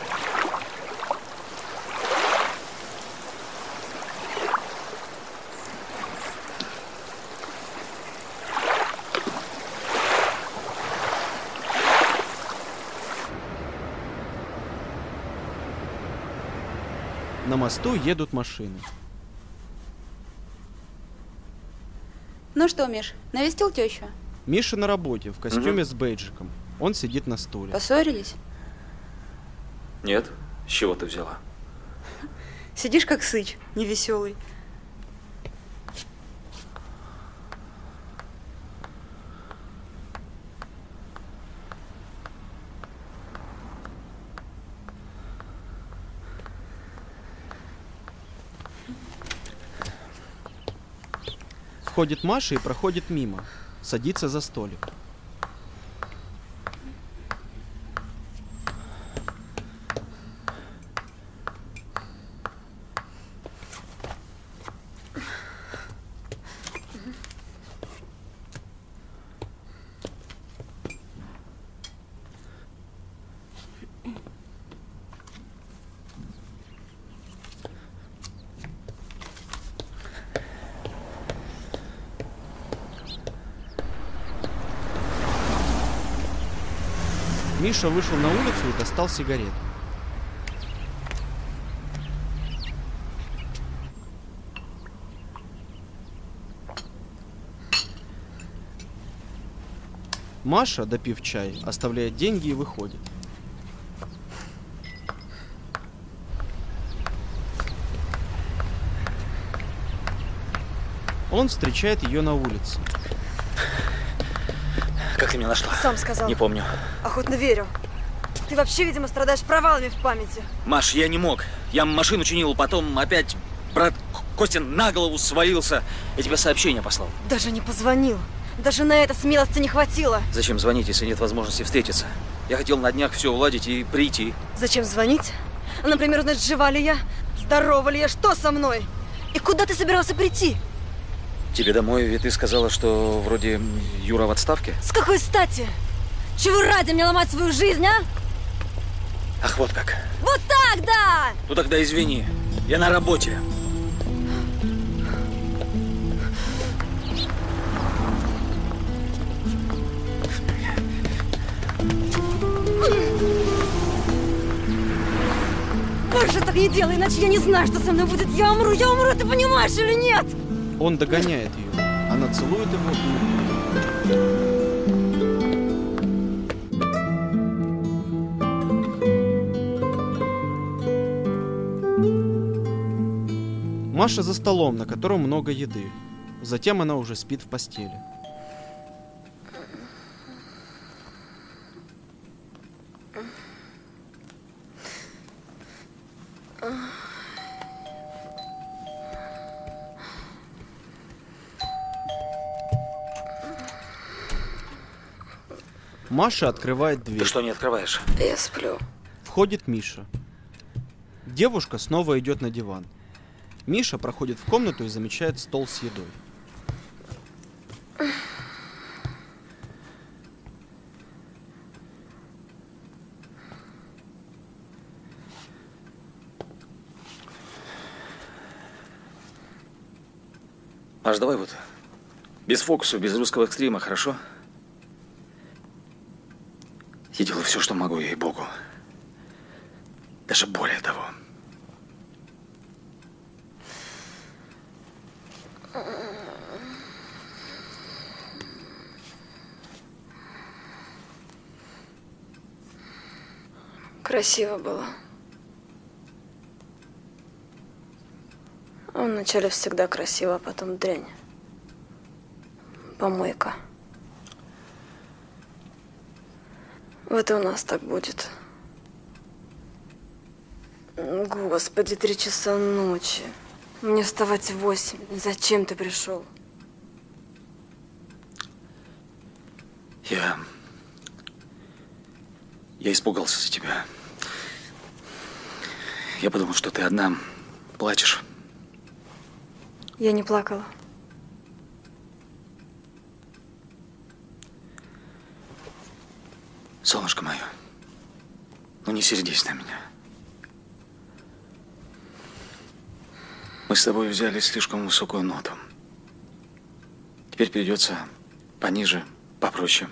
На мосту едут машины. Ну что, Миш, навестил тещу? Миша на работе, в костюме с бейджиком. Он сидит на стуле. Поссорились? Нет? С чего ты взяла? Сидишь как сыч, невеселый. Входит Маша и проходит мимо. Садится за столик. Миша вышел на улицу и достал сигарету. Маша, допив чай, оставляет деньги и выходит. Он встречает ее на улице. Как ты меня нашла? Сам сказал. Не помню. Охотно верю. Ты вообще, видимо, страдаешь провалами в памяти. Маш, я не мог. Я машину чинил, потом опять брат Костин на голову свалился. Я тебе сообщение послал. Даже не позвонил. Даже на это смелости не хватило. Зачем звонить, если нет возможности встретиться? Я хотел на днях все уладить и прийти. Зачем звонить? Например, узнать, жива ли я, здорова ли я, что со мной? И куда ты собирался прийти? Тебе домой, ведь ты сказала, что вроде Юра в отставке? С какой стати? Чего ради мне ломать свою жизнь, а? Ах, вот как. Вот так, да! Ну тогда извини, я на работе. Больше так не делай, иначе я не знаю, что со мной будет. Я умру, я умру, ты понимаешь или нет? Он догоняет ее. Она целует его и уходит. Маша за столом, на котором много еды. Затем она уже спит в постели. Маша открывает дверь. Ты что не открываешь? Я сплю. Входит Миша. Девушка снова идет на диван. Миша проходит в комнату и замечает стол с едой. Маш, давай вот без фокуса, без русского экстрима, хорошо? Я делаю все, что могу, ей-богу. Даже более того. Красиво было. А вначале всегда красиво, а потом дрянь. Помойка. Вот и у нас так будет. Господи, три часа ночи. Мне вставать в восемь. Зачем ты пришел? Я... Я испугался за тебя. Я подумал, что ты одна плачешь. Я не плакала. Солнышко мое, ну не сердись на меня. Мы с тобой взяли слишком высокую ноту. Теперь придется пониже, попроще.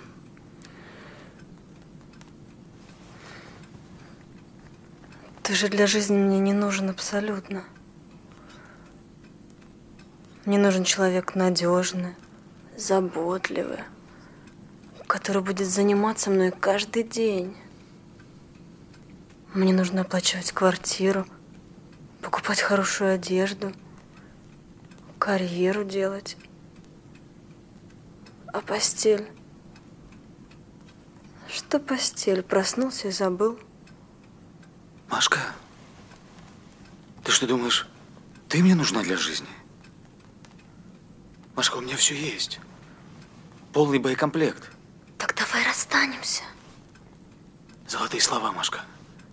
Ты же для жизни мне не нужен абсолютно. Мне нужен человек надежный, заботливый, который будет заниматься мной каждый день. Мне нужно оплачивать квартиру, покупать хорошую одежду, карьеру делать. А постель? Что постель? Проснулся и забыл. Машка, ты что думаешь, ты мне нужна для жизни? Машка, у меня все есть. Полный боекомплект. Так давай расстанемся. Золотые слова, Машка.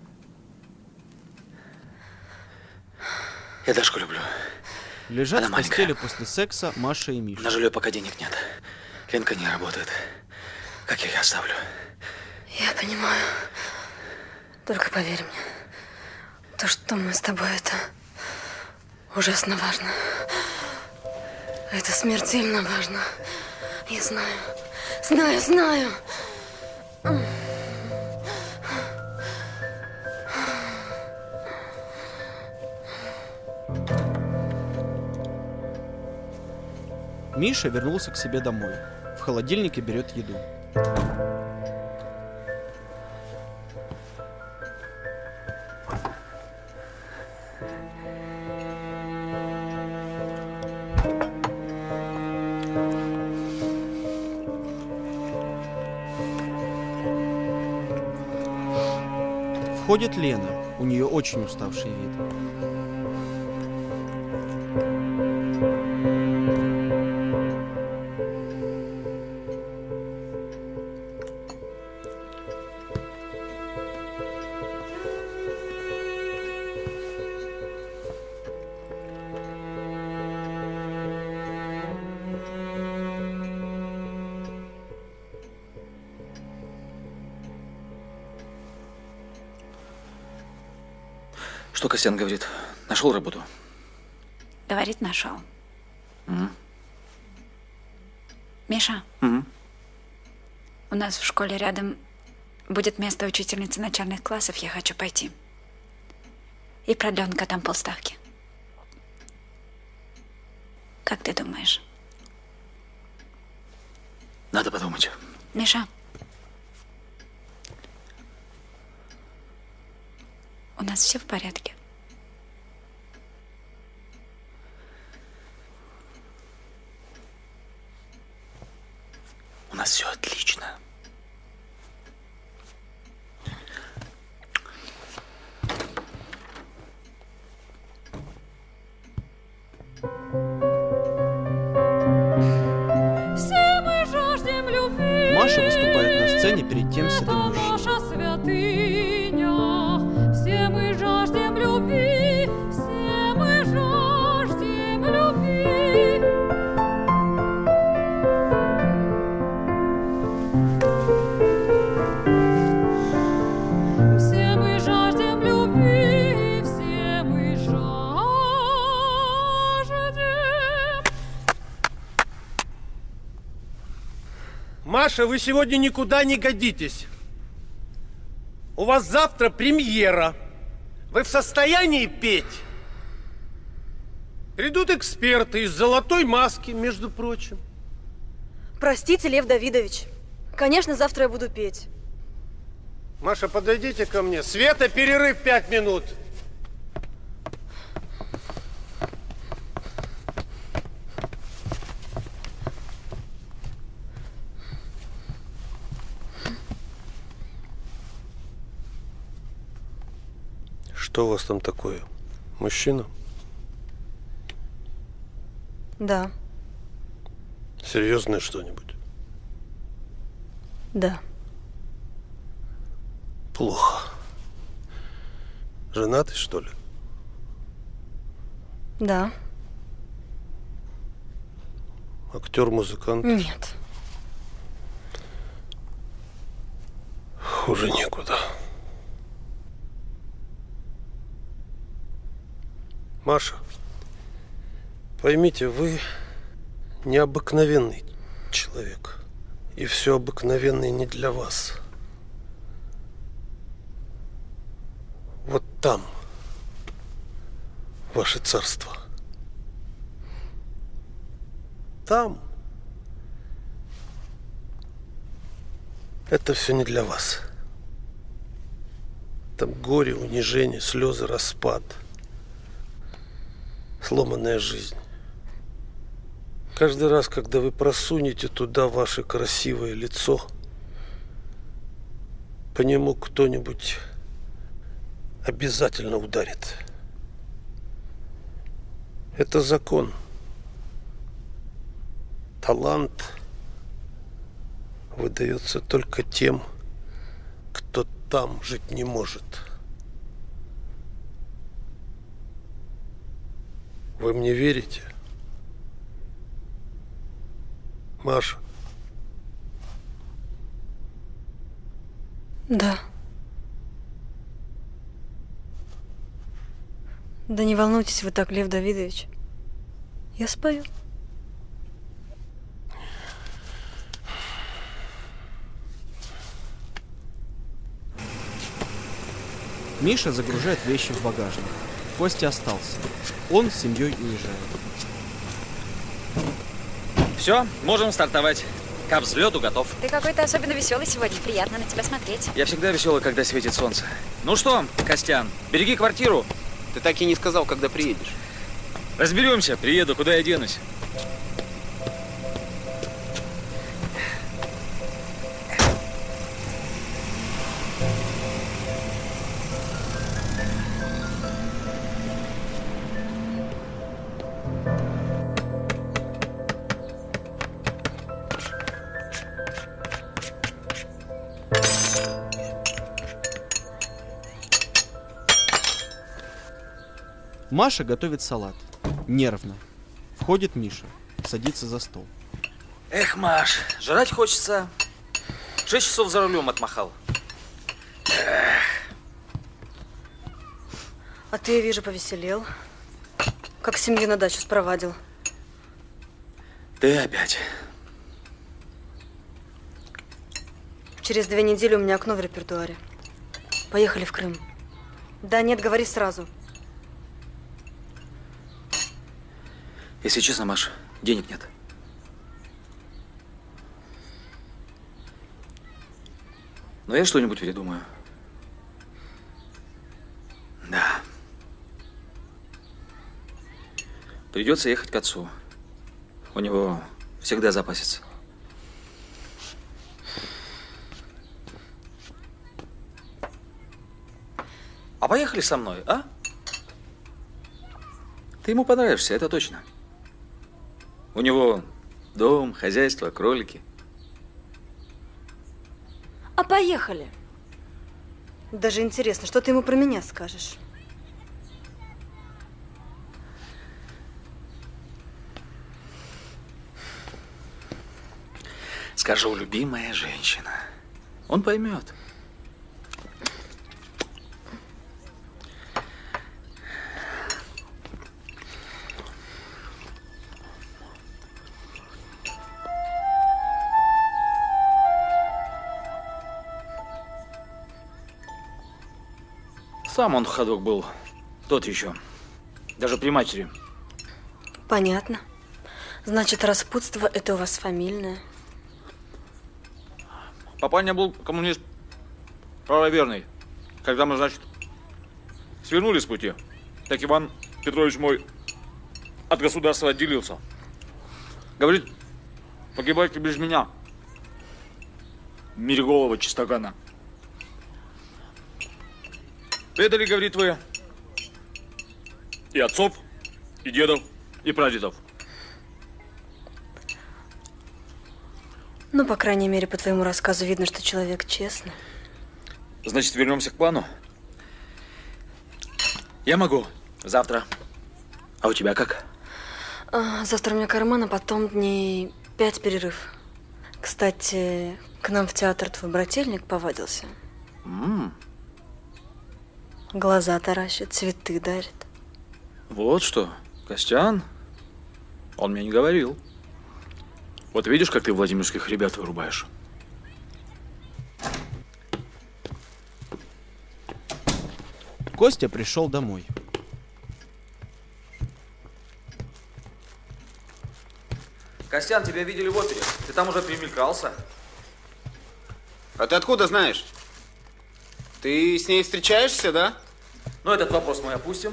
Я Дашку люблю. Лежат Она в маленькая. постели после секса Маша и Миша. На жилье пока денег нет. Ленка не работает. Как я ее оставлю? Я понимаю. Только поверь мне, то, что мы с тобой, это ужасно важно. Это смертельно важно. Я знаю, знаю, знаю. Миша вернулся к себе домой. В холодильнике берет еду. Входит Лена. У нее очень уставший вид. Что Костян говорит? Нашел работу? Говорит, нашел. Угу. Миша, Угу. у нас в школе рядом будет место учительницы начальных классов. Я хочу пойти. И продленка там полставки. Как ты думаешь? Надо подумать. Миша, у нас все в порядке. У нас все отлично. Маша выступает на сцене перед тем седым мужчиной. Наша святыня, все мы жаждем любви, все мы жаждем любви. Все мы жаждем любви, все мы жаждем. Маша, вы сегодня никуда не годитесь. У вас завтра премьера. Вы в состоянии петь? Придут эксперты из «Золотой маски», между прочим. Простите, Лев Давидович. Конечно, завтра я буду петь. Маша, подойдите ко мне. Света, перерыв пять минут. Что у вас там такое? Мужчина? Да. Серьезное что-нибудь? Да. Плохо. Женатый, что ли? Да. Актер, музыкант? Нет. Хуже некуда. Маша, поймите, вы необыкновенный человек. И все обыкновенное не для вас. Вот там ваше царство. Там это все не для вас. Там горе, унижение, слезы, распад, сломанная жизнь. Каждый раз, когда вы просунете туда ваше красивое лицо, по нему кто-нибудь обязательно ударит. Это закон. Талант выдается только тем, кто там жить не может. Вы мне верите? Маша? Да. Да не волнуйтесь вы так, Лев Давидович. Я спою. Миша загружает вещи в багажник. Костя остался. Он с семьей уезжает. Все, можем стартовать. Ко взлету готов. Ты какой-то особенно веселый сегодня. Приятно на тебя смотреть. Я всегда веселый, когда светит солнце. Ну что, Костян, береги квартиру. Ты так и не сказал, когда приедешь. Разберемся, приеду, куда я денусь. Маша готовит салат. Нервно. Входит Миша. Садится за стол. Эх, Маш, жрать хочется. Шесть часов за рулем отмахал. Эх. А ты, я вижу, повеселел. Как семью на дачу спровадил. Ты опять. Через две недели у меня окно в репертуаре. Поехали в Крым. Да нет, говори сразу. Если честно, Маш, денег нет. Но я что-нибудь придумаю. Да. Придется ехать к отцу. У него всегда запасится. А поехали со мной, а? Ты ему понравишься, это точно. У него дом, хозяйство, кролики. А поехали. Даже интересно, что ты ему про меня скажешь? Скажу, любимая женщина. Он поймет. Сам он ходок был, тот еще, даже при матери. Понятно. Значит, распутство – это у вас фамильное. Папаня был коммунист правоверный. Когда мы, значит, свернули с пути, так Иван Петрович мой от государства отделился. Говорит, погибайте без меня. Мереголова чистогана. Предали, говорит, вы и отцов, и дедов, и прадедов. Ну, по крайней мере, по твоему рассказу видно, что человек честный. Значит, вернемся к плану? Я могу. Завтра. А у тебя как? А, завтра у меня карман, а потом дней пять перерыв. Кстати, к нам в театр твой брательник повадился. М-м. Глаза таращит, цветы дарит. Вот что, Костян? Он мне не говорил. Вот видишь, как ты владимирских ребят вырубаешь? Костя пришел домой. Костян, тебя видели в опере. Ты там уже примелькался. А ты откуда знаешь? Ты с ней встречаешься, да? Ну, этот вопрос мы опустим.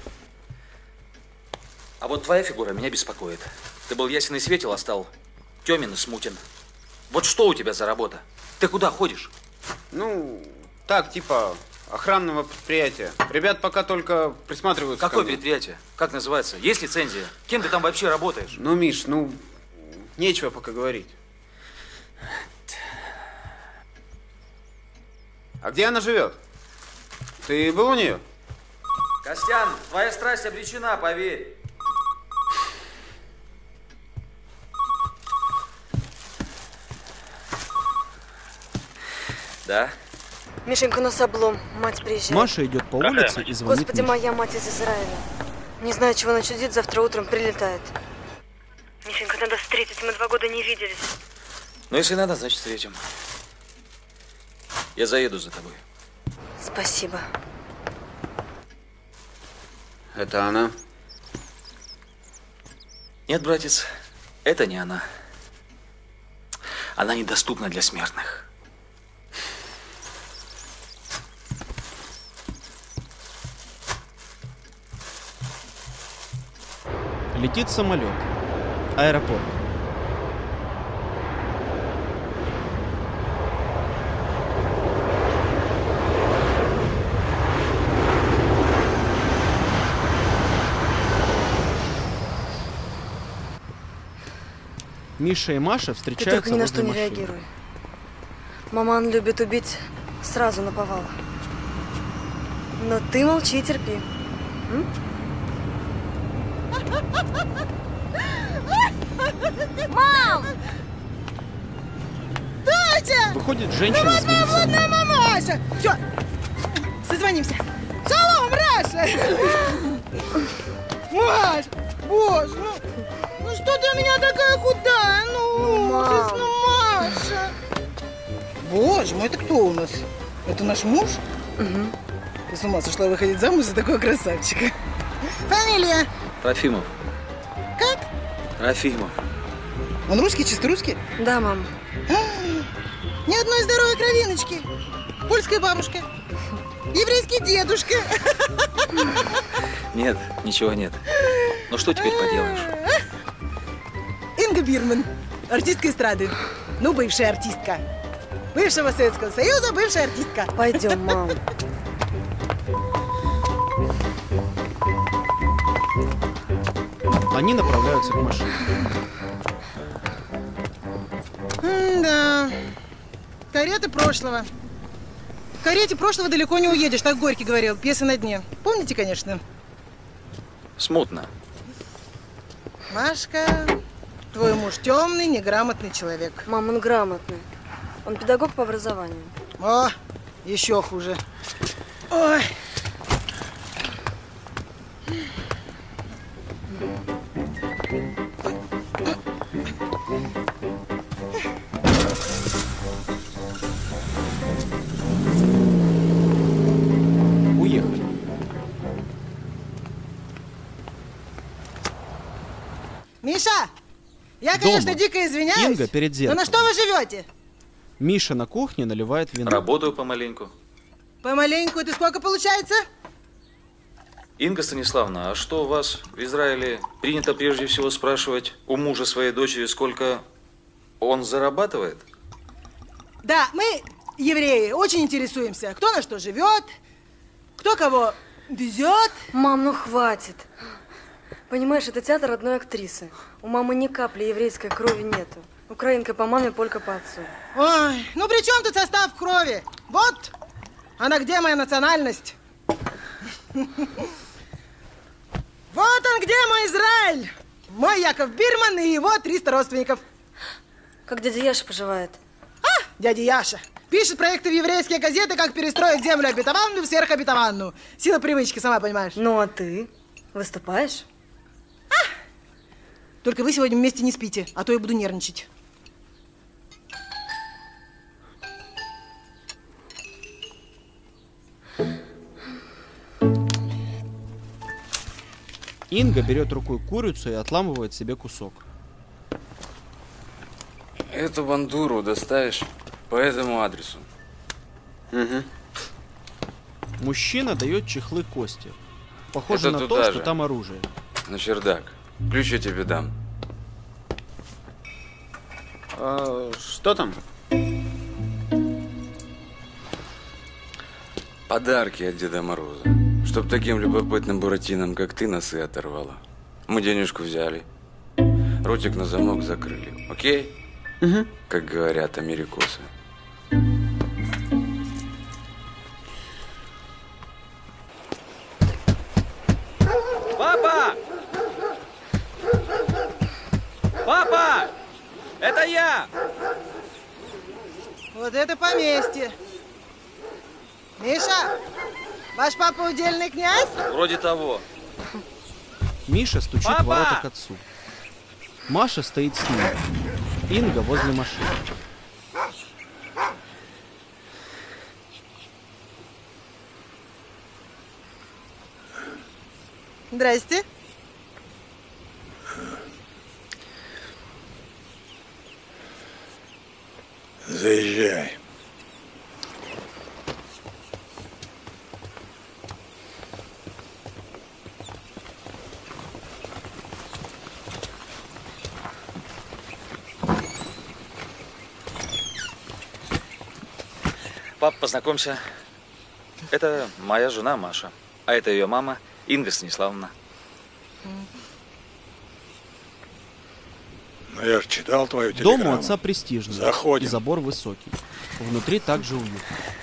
А вот твоя фигура меня беспокоит. Ты был ясен и светел, а стал темен и смутен. Вот что у тебя за работа? Ты куда ходишь? Ну, так, типа охранного предприятия. Ребят пока только присматриваются. Какое предприятие? Как называется? Есть лицензия? Кем ты там вообще работаешь? Ну, Миш, ну, нечего пока говорить. А где она живет? Ты был у нее? Костян, твоя страсть обречена, поверь. Да? Мишенька, у нас облом. Мать приезжает. Маша идет по улице и звонит Господи, Мише. моя мать из Израиля. Не знаю, чего она чудит, завтра утром прилетает. Мишенька, надо встретить, мы два года не виделись. Ну, если надо, значит, встретим. Я заеду за тобой. Спасибо. Это она? Нет, братец, это не она. Она недоступна для смертных. Летит самолет. Аэропорт. Миша и Маша Ты встречаются только ни на возле что не машины. реагируй. Маман любит убить сразу наповал. Но ты молчи и терпи. М? Мам! Доча! Выходит женщина с Родная, милиционером. родная мамаша! Все, созвонимся. Шалом, Раша! Маш, боже, ну, ну что ты у меня такая худая? Ну, ужас, ну, Маша! Боже мой, это кто у нас? Это наш муж? Угу. Ты с ума сошла выходить замуж за такого красавчика. Фамилия? Трофимов. Как? Трофимов. Он русский, чисто русский? Да, мам. Ни одной здоровой кровиночки. Польская бабушка. Еврейский дедушка. Нет, ничего нет. Ну что теперь поделаешь? Инга Бирман, артистка эстрады. Ну, бывшая артистка. Бывшего Советского Союза, бывшая артистка. Пойдем, мам. Они направляются к машине. Да. Кареты прошлого. В карете прошлого далеко не уедешь, так Горький говорил. Пьеса на дне. Помните, конечно? Смутно. Машка, твой муж темный, неграмотный человек. Мам, он грамотный. Он педагог по образованию. О, еще хуже. Ой. Уехали. Миша, я, Дома. конечно, дико извиняюсь. Инга перед Но зеркалом. на что вы живете? Миша на кухне наливает вино. Работаю помаленьку. Помаленьку, это сколько получается? Инга Станиславовна, а что у вас в Израиле принято прежде всего спрашивать у мужа своей дочери, сколько он зарабатывает? Да, мы, евреи, очень интересуемся, кто на что живет, кто кого везет. Мам, ну хватит. Понимаешь, это театр одной актрисы. У мамы ни капли еврейской крови нету. Украинка по маме, полька по отцу. Ой, ну при чем тут состав крови? Вот, она где моя национальность? Вот он где мой Израиль. Мой Яков Бирман и его триста родственников. Как дядя Яша поживает? А, дядя Яша. Пишет проекты в еврейские газеты, как перестроить землю обетованную в сверхобетованную. Сила привычки, сама понимаешь. Ну, а ты выступаешь? А! Только вы сегодня вместе не спите, а то я буду нервничать. Инга берет рукой курицу и отламывает себе кусок. Эту бандуру доставишь по этому адресу. Угу. Мужчина дает чехлы Косте. Похоже Это на то, туда что же. там оружие. На чердак. Ключ я тебе дам. А, что там? Подарки от Деда Мороза. Чтоб таким любопытным буратинам, как ты, носы оторвала. Мы денежку взяли. Ротик на замок закрыли. Окей? Угу. Как говорят америкосы. Папа! Папа! Это я! Вот это поместье. Миша, ваш папа удельный князь? Вроде того. Миша стучит Папа! в ворота к отцу. Маша стоит с ним. Инга возле машины. Здрасте. Заезжай. Пап, познакомься. Это моя жена Маша. А это ее мама Инга Станиславовна. Ну, я же читал твою Дом телеграмму. у отца престижный. Заходим. И забор высокий. Внутри также уютно.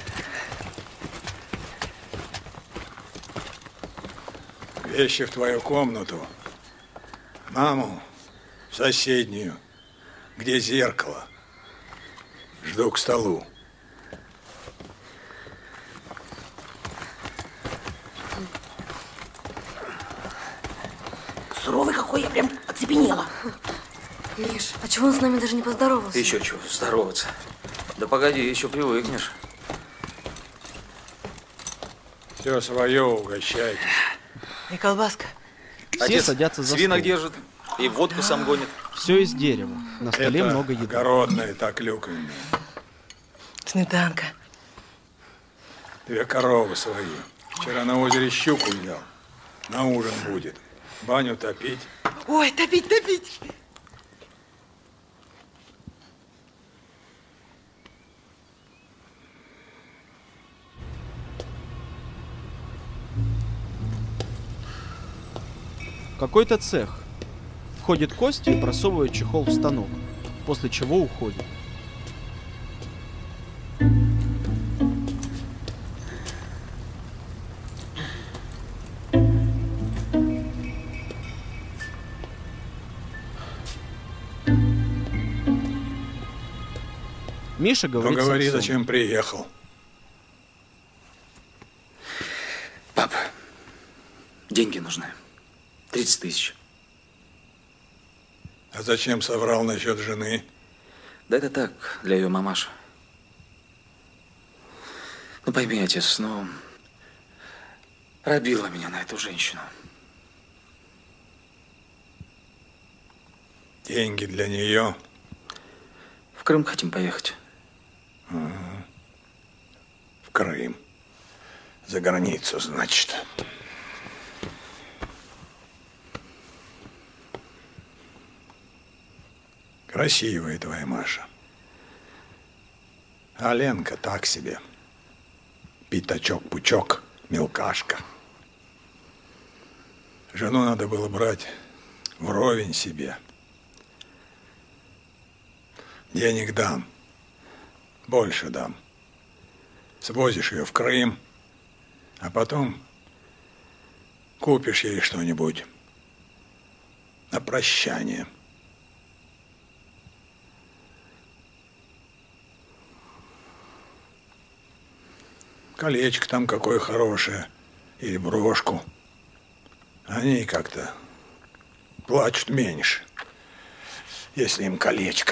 Вещи в твою комнату. Маму в соседнюю, где зеркало. Жду к столу. Суровый какой, я прям оцепенела. Миш, а чего он с нами даже не поздоровался? Ты еще чего, здороваться? Да погоди, еще привыкнешь. Все свое угощайтесь. И колбаска. Все Отец садятся за свинок стол. держит и водку сам гонит. Все из дерева. На столе Это много еды. огородная, так люканная. Сметанка. Две коровы свои. Вчера на озере щуку взял. На ужин будет. Баню топить. Ой, топить, топить. Какой-то цех. Входит Костя и просовывает чехол в станок, после чего уходит. Миша говорит Ну, говори, с отцом. зачем приехал. Пап, деньги нужны. тридцать тысяч. А зачем соврал насчет жены? Да это так, для ее мамаши. Ну пойми, отец, ну... Пробила меня на эту женщину. Деньги для нее. В Крым хотим поехать. Ага. В Крым. За границу, значит. Красивая твоя Маша. А Ленка так себе. Пятачок-пучок, мелкашка. Жену надо было брать вровень себе. Денег дам, больше дам. Свозишь ее в Крым, а потом купишь ей что-нибудь на прощание. Колечко там какое хорошее, или брошку. Они как-то плачут меньше, если им колечко.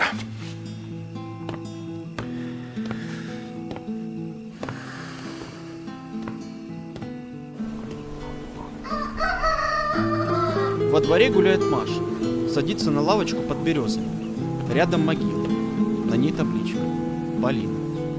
Во дворе гуляет Маша. Садится на лавочку под березой. Рядом могила. На ней табличка. Полина.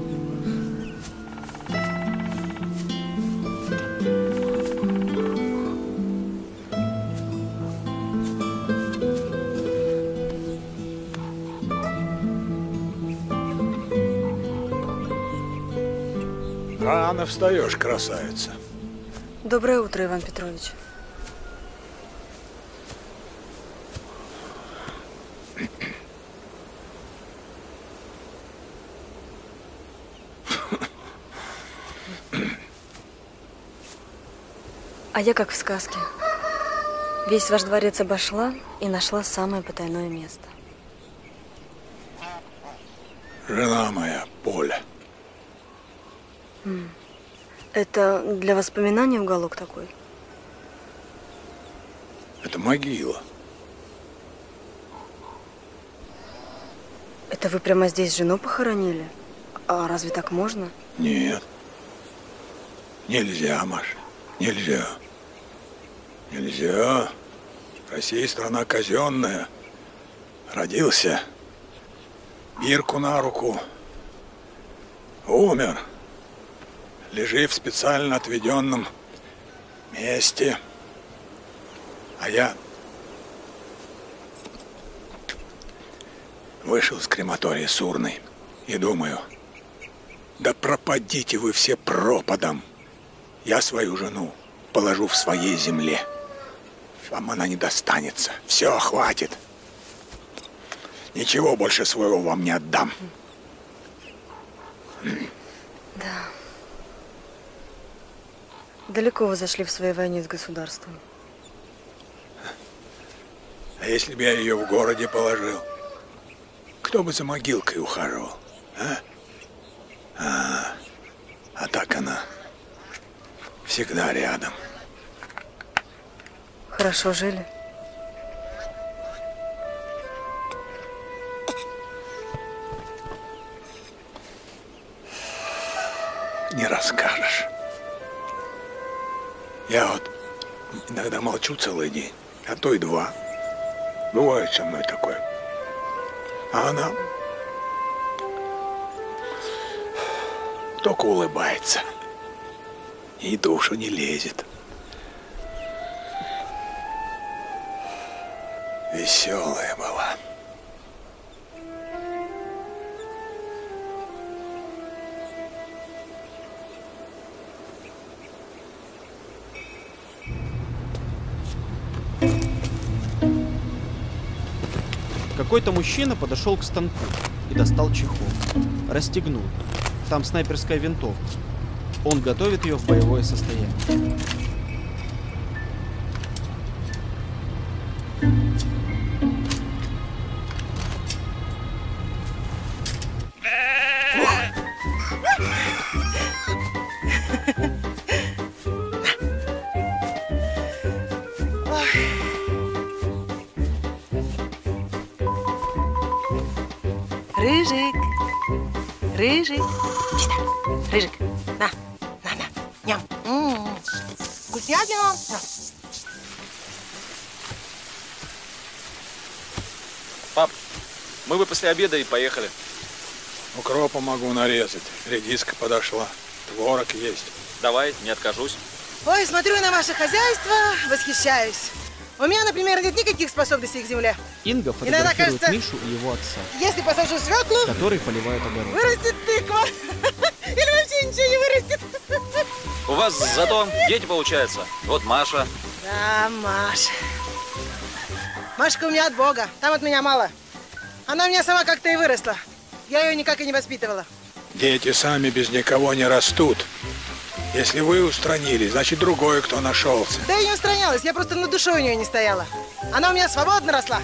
Рано встаешь, красавица. Доброе утро, Иван Петрович. А я как в сказке. Весь ваш дворец обошла и нашла самое потайное место. Жена моя, Поля. М. Это для воспоминаний уголок такой? Это могила. Это вы прямо здесь жену похоронили? А разве так можно? Нет. Нельзя, Маша. Нельзя. Нельзя. Россия страна казенная. Родился. Ирку на руку. Умер. Лежи в специально отведенном месте. А я вышел из крематория Сурной и думаю, да пропадите вы все пропадом. Я свою жену положу в своей земле. Вам она не достанется. Все, хватит. Ничего больше своего вам не отдам. Да. Далеко вы зашли в своей войне с государством. А если бы я ее в городе положил, кто бы за могилкой ухаживал? А? А, а так она всегда рядом. Хорошо жили? Не расскажешь. Я вот иногда молчу целый день, а то и два. Бывает со мной такое. А она только улыбается. И душу не лезет. Веселая была. Какой-то мужчина подошел к станку и достал чехол. Расстегнул. Там снайперская винтовка. Он готовит ее в боевое состояние. Рыжик, Рыжик, сюда. Рыжик, на, на, на, ням. М-м-м. Вкуснятина. На. Пап, мы бы после обеда и поехали. Укропа могу нарезать. Редиска подошла. Творог есть. Давай, не откажусь. Ой, смотрю на ваше хозяйство, восхищаюсь. У меня, например, нет никаких способностей к земле. Инга Иногда фотографирует кажется, Мишу и его отца, если посажу свеклу, который поливает огород. вырастет тыква. Или вообще ничего не вырастет. У вас зато дети получаются. Вот Маша. Да, Маша. Машка у меня от Бога, там от меня мало. Она у меня сама как-то и выросла. Я ее никак и не воспитывала. Дети сами без никого не растут. Если вы устранили, значит другой кто нашелся. Да я не устранялась, я просто на душе у нее не стояла. Она у меня свободно росла.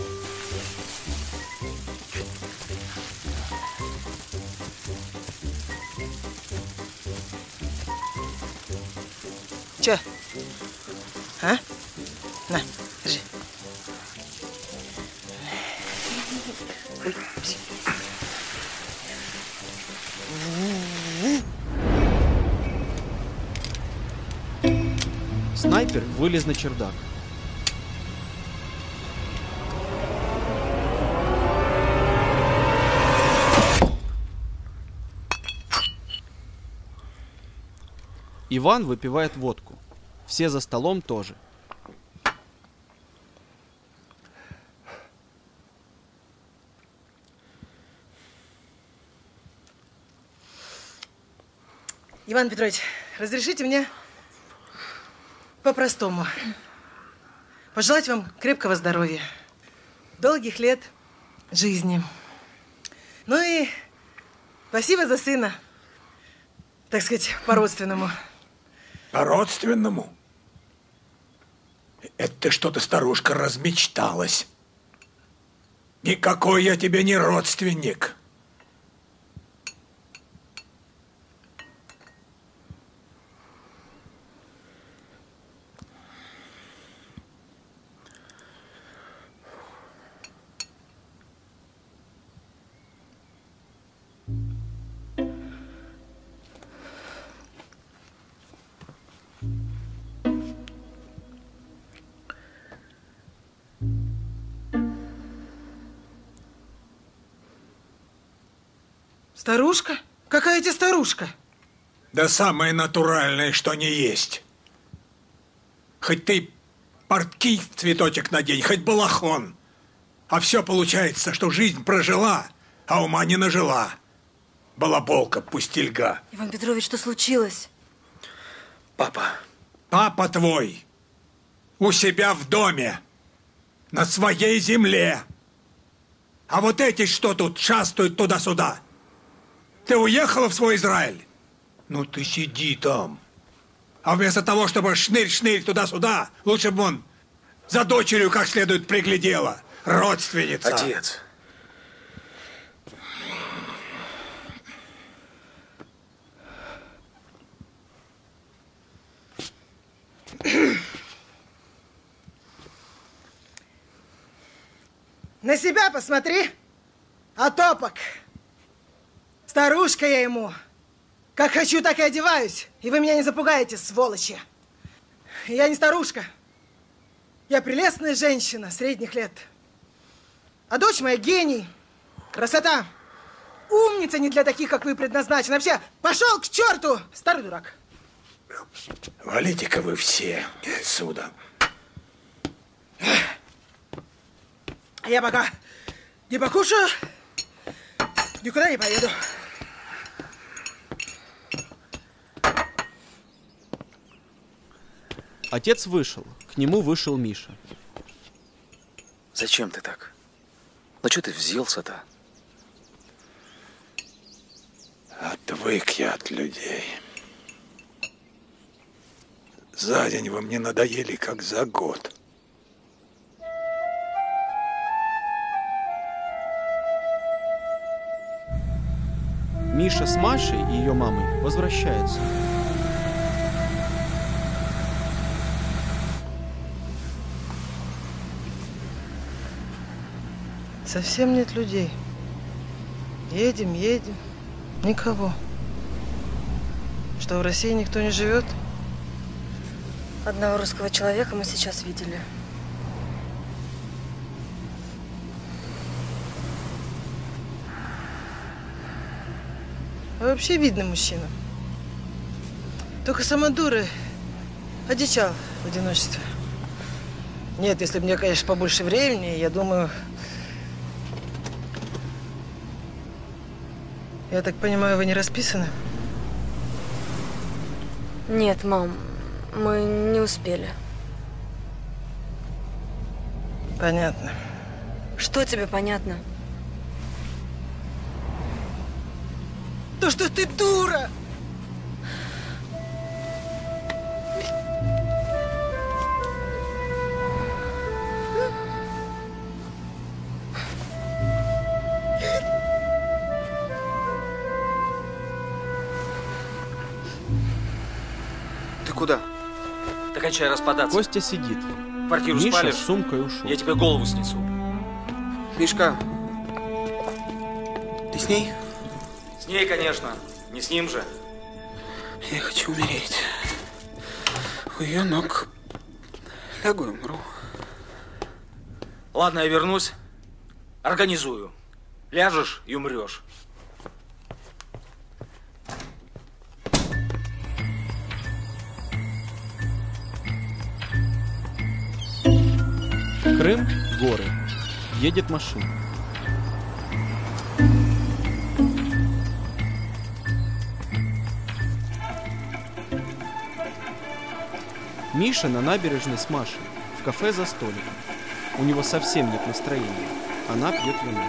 Че? А? На, держи. Снайпер вылез на чердак. Иван выпивает водку. Все за столом тоже. Иван Петрович, разрешите мне по-простому пожелать вам крепкого здоровья, долгих лет жизни. Ну и спасибо за сына, так сказать, по-родственному. По-родственному? Это ты что-то, старушка, размечталась. Никакой я тебе не родственник. Старушка? Какая тебе старушка? Да самое натуральное, что не есть. Хоть ты портки в цветочек надень, хоть балахон. А все получается, что жизнь прожила, а ума не нажила. Балаболка, пустельга. Иван Петрович, что случилось? Папа. Папа твой. У себя в доме. На своей земле. А вот эти что тут шастают туда-сюда? Ты уехала в свой Израиль? Ну ты сиди там. А вместо того, чтобы шнырь-шнырь туда-сюда, лучше бы он за дочерью как следует приглядела. Родственница. Отец. На себя посмотри, отопок. Старушка я ему. Как хочу, так и одеваюсь. И вы меня не запугаете, сволочи. Я не старушка. Я прелестная женщина средних лет. А дочь моя гений. Красота. Умница не для таких, как вы, предназначена. Вообще, пошел к черту, старый дурак. Валите-ка вы все отсюда. А я пока не покушаю, никуда не поеду. Отец вышел. К нему вышел Миша. Зачем ты так? Ну что ты взялся-то? Отвык я от людей. За день вы мне надоели, как за год. Миша с Машей и ее мамой возвращаются. Совсем нет людей. Едем, едем. Никого. Что, в России никто не живет? Одного русского человека мы сейчас видели. А вообще видный мужчина. Только сама дура одичал в одиночестве. Нет, если бы мне, конечно, побольше времени, я думаю... Я так понимаю, вы не расписаны? Нет, мам, мы не успели. Понятно. Что тебе понятно? То, что ты дура! Ты куда? Так кончай распадаться. Костя сидит. Квартиру Миша спалишь, с сумкой ушел. я тебе голову снесу. Мишка, ты с ней? С ней, конечно. Не с ним же. Я хочу умереть. У ее ног лягу и умру. Ладно, я вернусь. Организую. Ляжешь и умрешь. Крым, горы. Едет машина. Миша на набережной с Машей, в кафе за столиком. У него совсем нет настроения. Она пьет вино.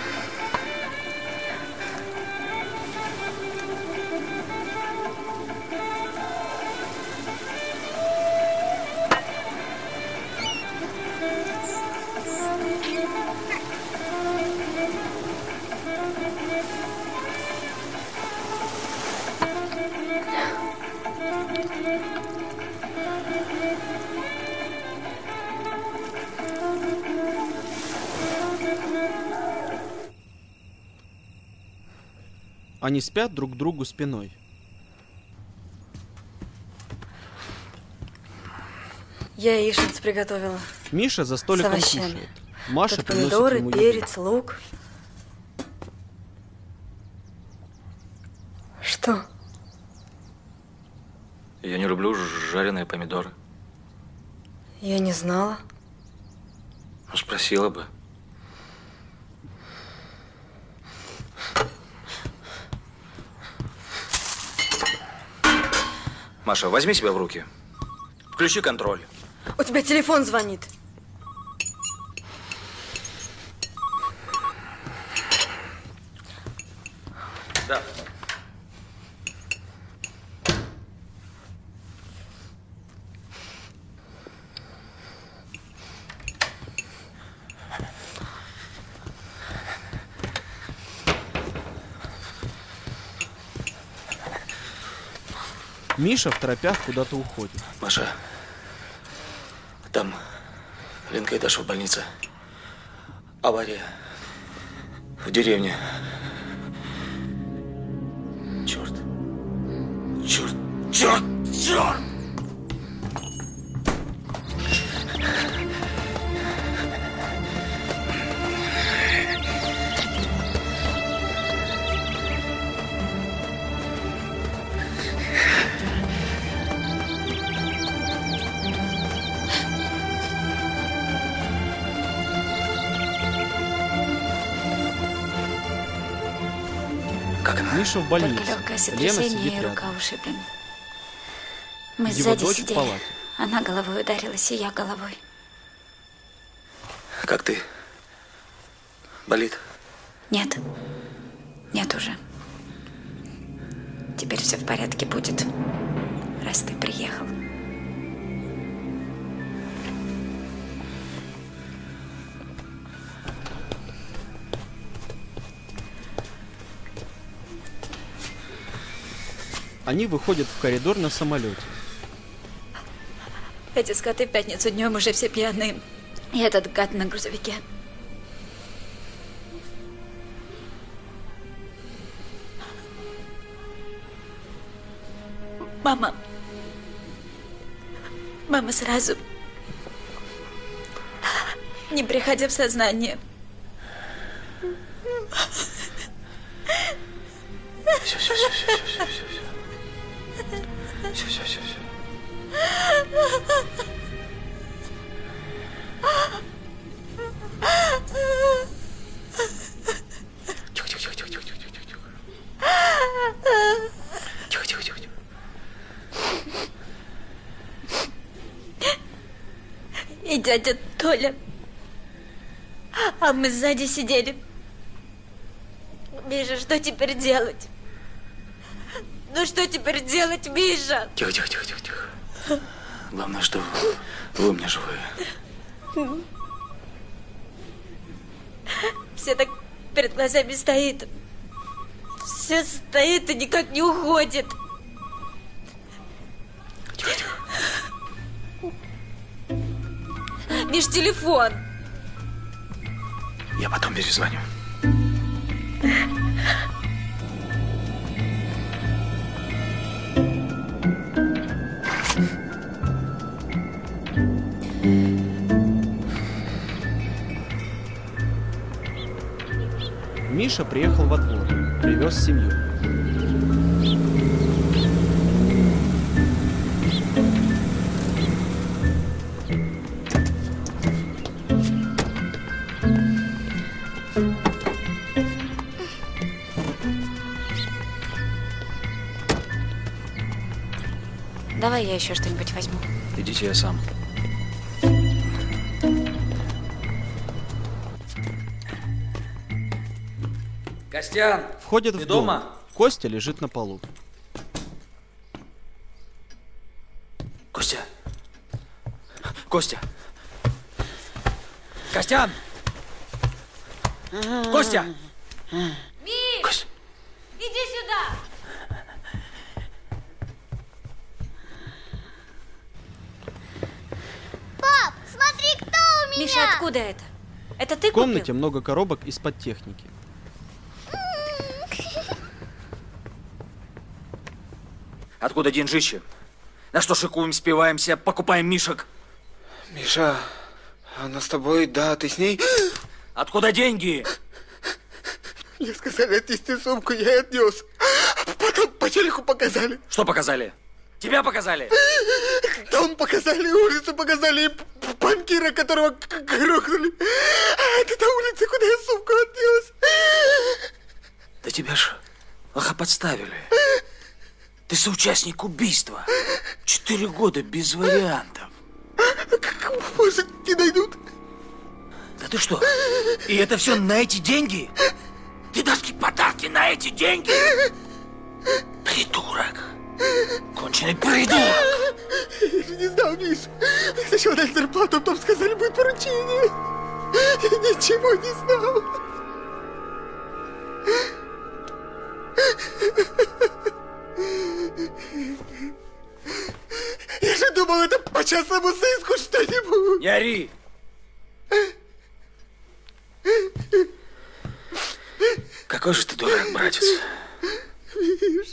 Они спят друг к другу спиной. Я яичницу приготовила. Миша за столиком с овощами. кушает. Маша Тут приносит помидоры, ему еду. перец, лук. Что? Я не люблю жареные помидоры. Я не знала. Ну, спросила бы. Маша, возьми себя в руки. Включи контроль. У тебя телефон звонит. Да. Миша в торопях куда-то уходит. Маша, там Ленка и Даша в больнице. Авария. В деревне. Черт. Черт. Черт. Черт. Миша в больнице. Только легкое Лена сотрясение сидит и рядом. рука ушиблена. Мы Его сзади дочь в сидели. палате. Она головой ударилась, и я головой. Как ты? Болит? Нет. Нет уже. Теперь все в порядке будет, раз ты приехал. Они выходят в коридор на самолете. Эти скоты в пятницу днем уже все пьяные. И этот гад на грузовике. Мама. Мама сразу, не приходя в сознание. Все, все, все, все, все, все, все. Все, все, все, все. Тихо, тихо, тихо, тихо, тихо, тихо, тихо, тихо. Тихо, тихо, тихо, тихо. И дядя Толя А мы сзади сидели. Миша, что теперь делать? Ну что теперь делать, Миша? Тихо, тихо, тихо, тихо, тихо. Главное, что вы у меня живые. Все так перед глазами стоит. Все стоит и никак не уходит. Тихо, тихо. Миш, телефон. Я потом перезвоню. Миша приехал во двор, привез семью. Давай я еще что-нибудь возьму. Идите, я сам. Костян, Входит ты в дом. дома? Костя лежит на полу. Костя. Костя. Костян! Костя! Миш! Кость. Иди сюда! Пап, смотри, кто у меня! Миша, откуда это? Это ты В комнате купил? много коробок из-под техники. Откуда деньжище? На что шикуем, спиваемся, покупаем мишек? Миша, она с тобой, да, ты с ней? Откуда деньги? Мне сказали отнести сумку, я и отнес. Потом по телеку показали. Что показали? Тебя показали? Дом показали, улицу показали, и банкира, которого грохнули. А это та улица, куда я сумку отнес. Да тебя ж лоха подставили. Ты соучастник убийства. Четыре года без вариантов. Как, может, не найдут? Да ты что? И это все на эти деньги? Ты дашь подарки на эти деньги? Придурок. Конченый придурок. Я же не знал, Миш. Сначала дали зарплату, а потом сказали, будет поручение. Я ничего не знал. Я же думал, это по частному сыску что-нибудь. Не ори. Какой же ты дурак, братец. Миш.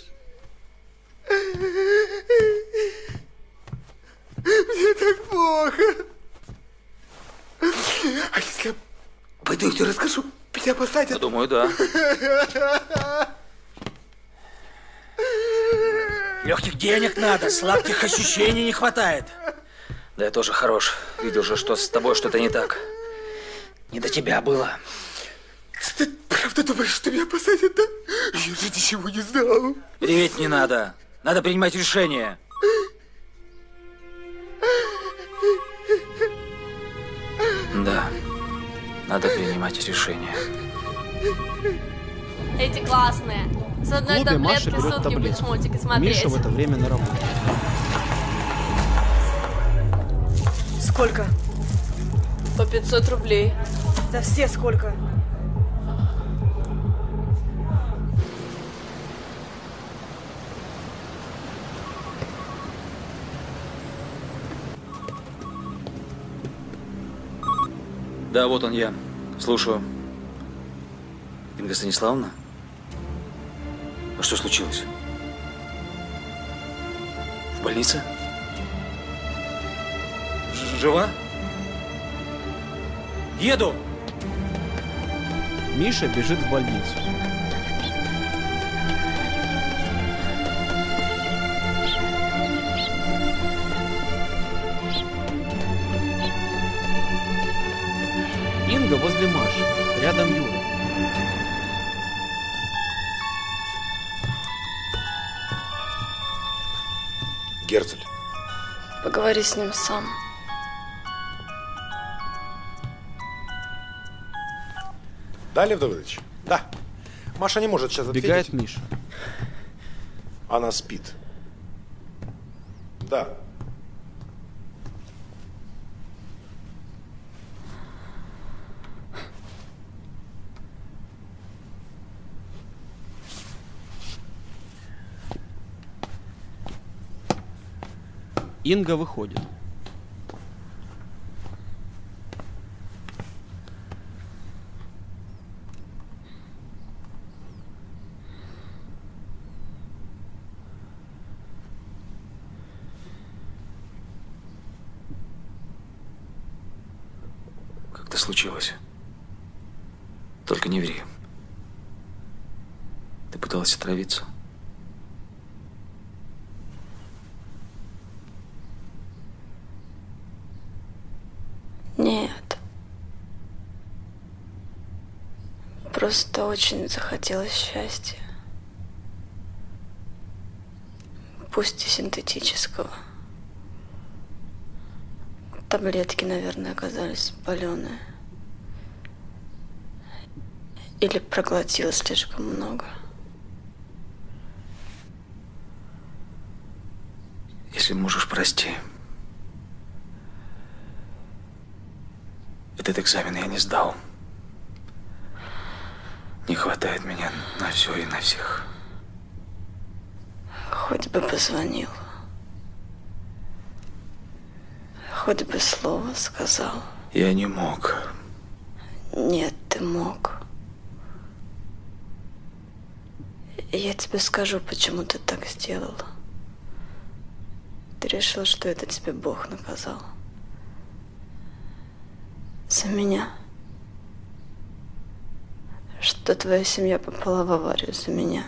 Мне так плохо. А если я пойду и все расскажу, меня посадят? Думаю, да. Легких денег надо, сладких ощущений не хватает. Да я тоже хорош. Видел же, что с тобой что-то не так. Не до тебя было. Ты правда думаешь, что меня посадят, да? Я же ничего не знал. Реветь не надо. Надо принимать решение. Да. Надо принимать решение. Эти классные. С В одной клубе Маша таблетки берет сутки будешь таблетку. мультики смотреть. Миша в это время на работе. Сколько? По пятьсот рублей. За все сколько? Да, вот он я. Слушаю. Инга Станиславовна? А что случилось? В больнице? Ж- Жива? Еду! Миша бежит в больницу. Инга возле Маши, рядом Юра. Герцель. Поговори с ним сам. Да, Лев Давыдович? Да. Маша не может сейчас ответить. Бегает Миша. Она спит. Да. Инга выходит. Как это случилось? Только не ври. Ты пыталась отравиться? Нет. Просто очень захотелось счастья. Пусть и синтетического. Таблетки, наверное, оказались паленые. Или проглотила слишком много. Если можешь, прости. Этот экзамен я не сдал. Не хватает меня на все и на всех. Хоть бы позвонил. Хоть бы слово сказал. Я не мог. Нет, ты мог. Я тебе скажу, почему ты так сделал. Ты решил, что это тебе Бог наказал. За меня. Что твоя семья попала в аварию за меня.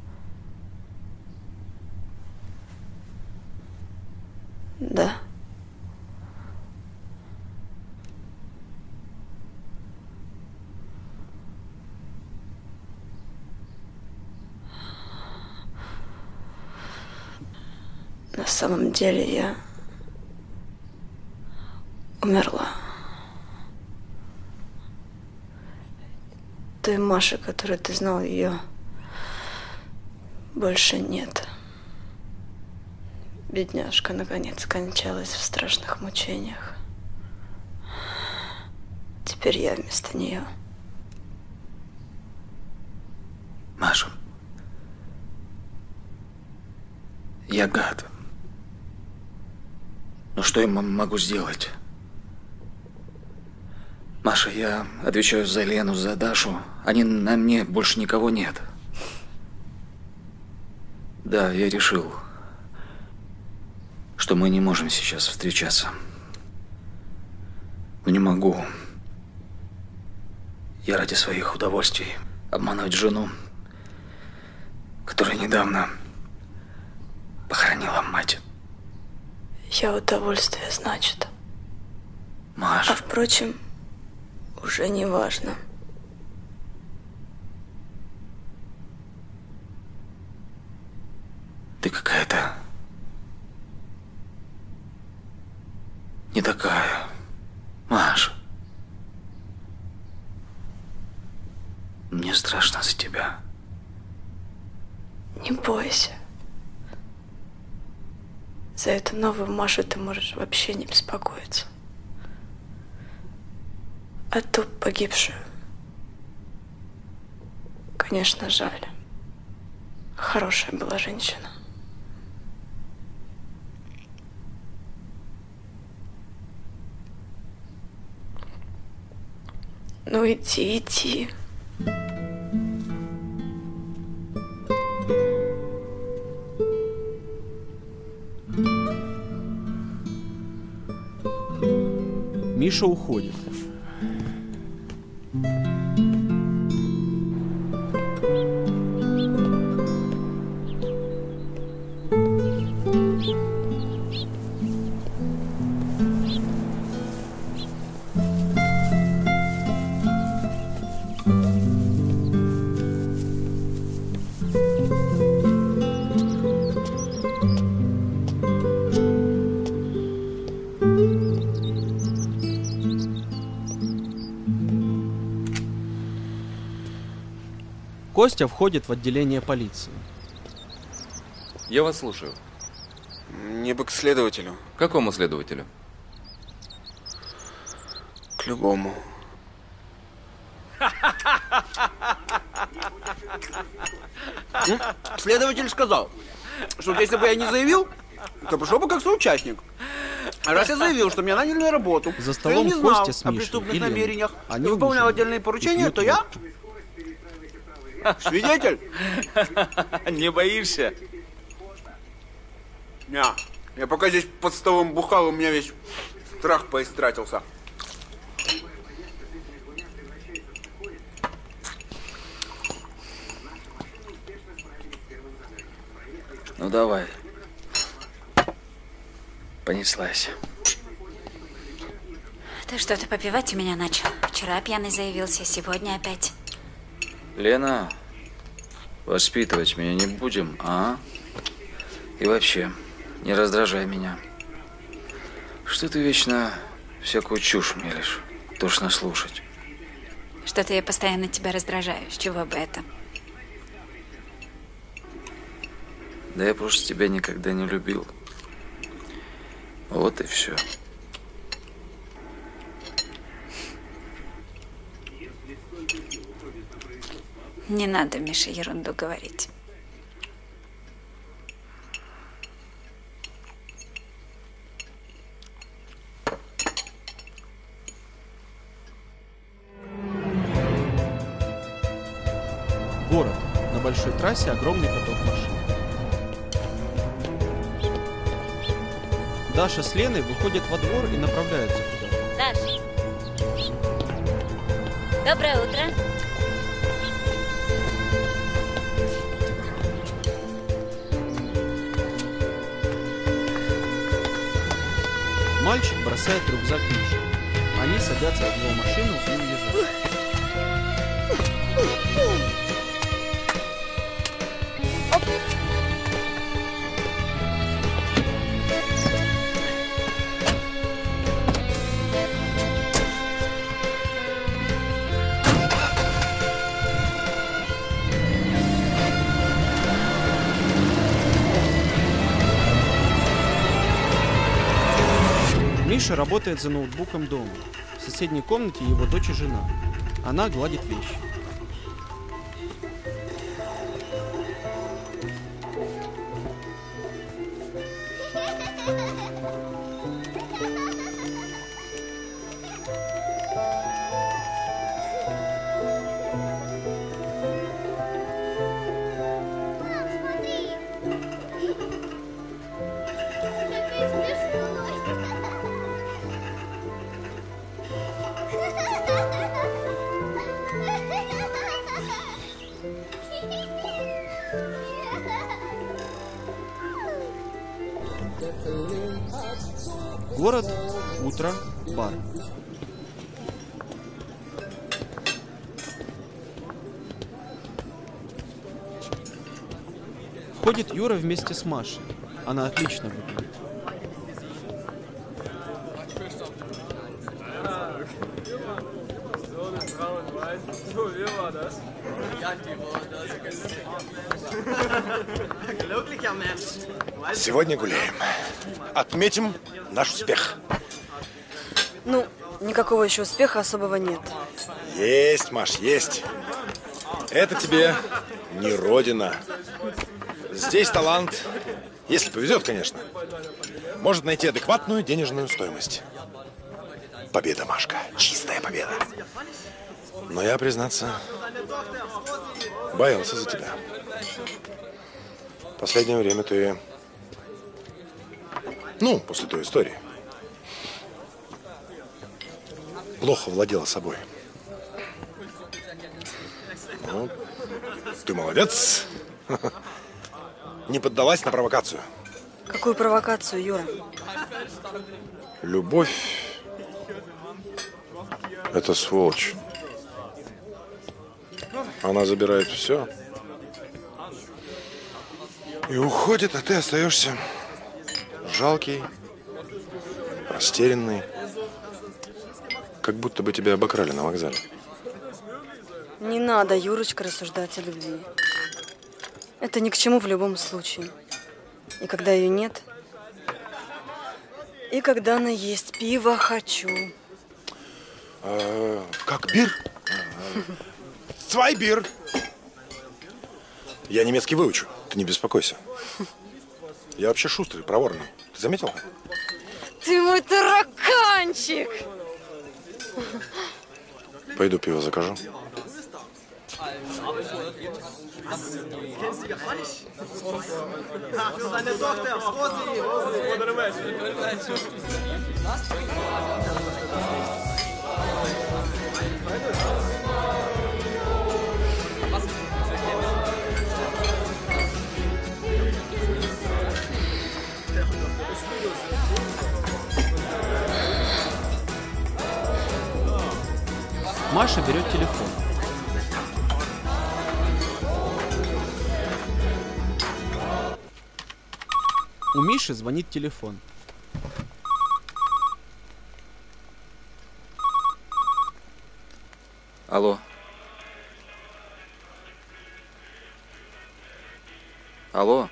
Да. На самом деле я умерла. Той Маши, которую ты знал, ее больше нет. Бедняжка, наконец, скончалась в страшных мучениях. Теперь я вместо нее. Маша, я гад. Но что я могу сделать? Маша, я отвечаю за Лену, за Дашу. Они на мне, больше никого нет. Да, я решил, что мы не можем сейчас встречаться. Но не могу. Я ради своих удовольствий обманывать жену, которая недавно похоронила мать. Я удовольствие, значит. Маша. А впрочем, уже не важно. Ты какая-то не такая, Маша. Мне страшно за тебя. Не бойся. За эту новую Машу ты можешь вообще не беспокоиться. А ту погибшую, конечно, жаль. Хорошая была женщина. Ну иди, иди. Миша уходит. Костя входит в отделение полиции. Я вас слушаю. Мне бы к следователю. К какому следователю? К любому. Следователь сказал, что если бы я не заявил, то пришел бы как соучастник. А раз я заявил, что меня наняли на работу, За что я столом не знал Костя с о Мишей преступных и Леной. намерениях, Они и выполнял ужинают отдельные и поручения, пьют то я... водку. Свидетель? Не боишься? Не. Я пока здесь под столом бухал, у меня весь страх поистратился. Ну давай. Понеслась. Ты что-то попивать у меня начал. Вчера пьяный заявился, сегодня опять. Лена, воспитывать меня не будем, а? И вообще, не раздражай меня. Что ты вечно всякую чушь мелешь? Тошно слушать. Что-то я постоянно тебя раздражаю. С чего бы это? Да я просто тебя никогда не любил. Вот и все. Не надо, Миша, ерунду говорить. Город. На большой трассе огромный поток машин. Даша с Леной выходят во двор и направляются куда-то. Даш, доброе утро. Мальчик бросает рюкзак Мише. Они садятся в его машину и уезжают. Миша работает за ноутбуком дома. В соседней комнате его дочь и жена. Она гладит вещи. Город, утро, бар. Входит Юра вместе с Машей. Она отлично выглядит. Сегодня гуляем. Отметим наш успех. Ну, никакого еще успеха особого нет. Есть, Маш, есть. Это тебе не родина. Здесь талант, если повезет, конечно, может найти адекватную денежную стоимость. Победа, Машка. Чистая победа. Но я, признаться, боялся за тебя. Последнее время ты... Ну, после той истории. Плохо владела собой. Ну, ты молодец. Не поддалась на провокацию. Какую провокацию, Юра? Любовь – это сволочь. Она забирает все и уходит, а ты остаешься жалкий, растерянный, как будто бы тебя обокрали на вокзале. Не надо, Юрочка, рассуждать о любви. Это ни к чему в любом случае. И когда ее нет, и когда она есть. Пиво хочу. А, как бир? Свай бир. Я немецкий выучу, ты не беспокойся. Я вообще шустрый, проворный. Ты заметил? Ты мой тараканчик! Пойду пиво закажу. Маша берет телефон. У Миши звонит телефон. Алло. Алло.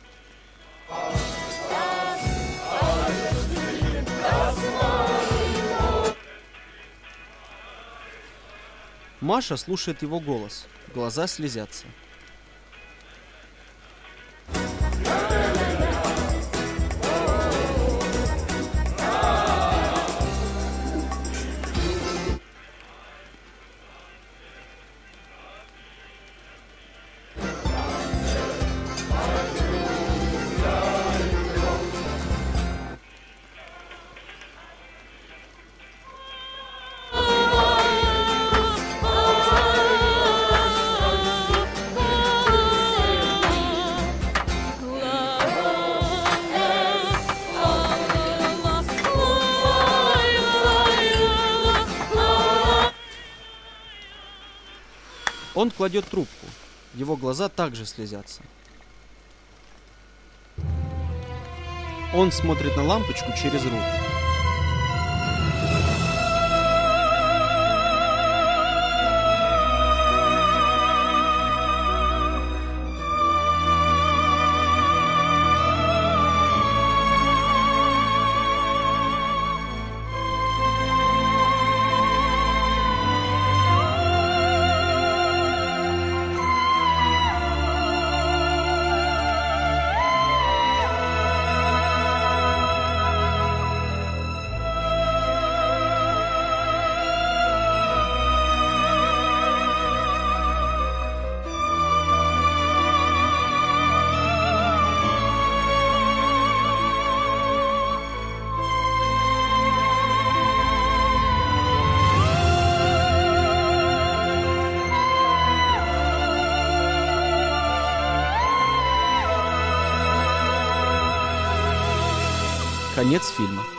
Маша слушает его голос. Глаза слезятся. Он кладет трубку. Его глаза также слезятся. Он смотрит на лампочку через руль. Конец фильма.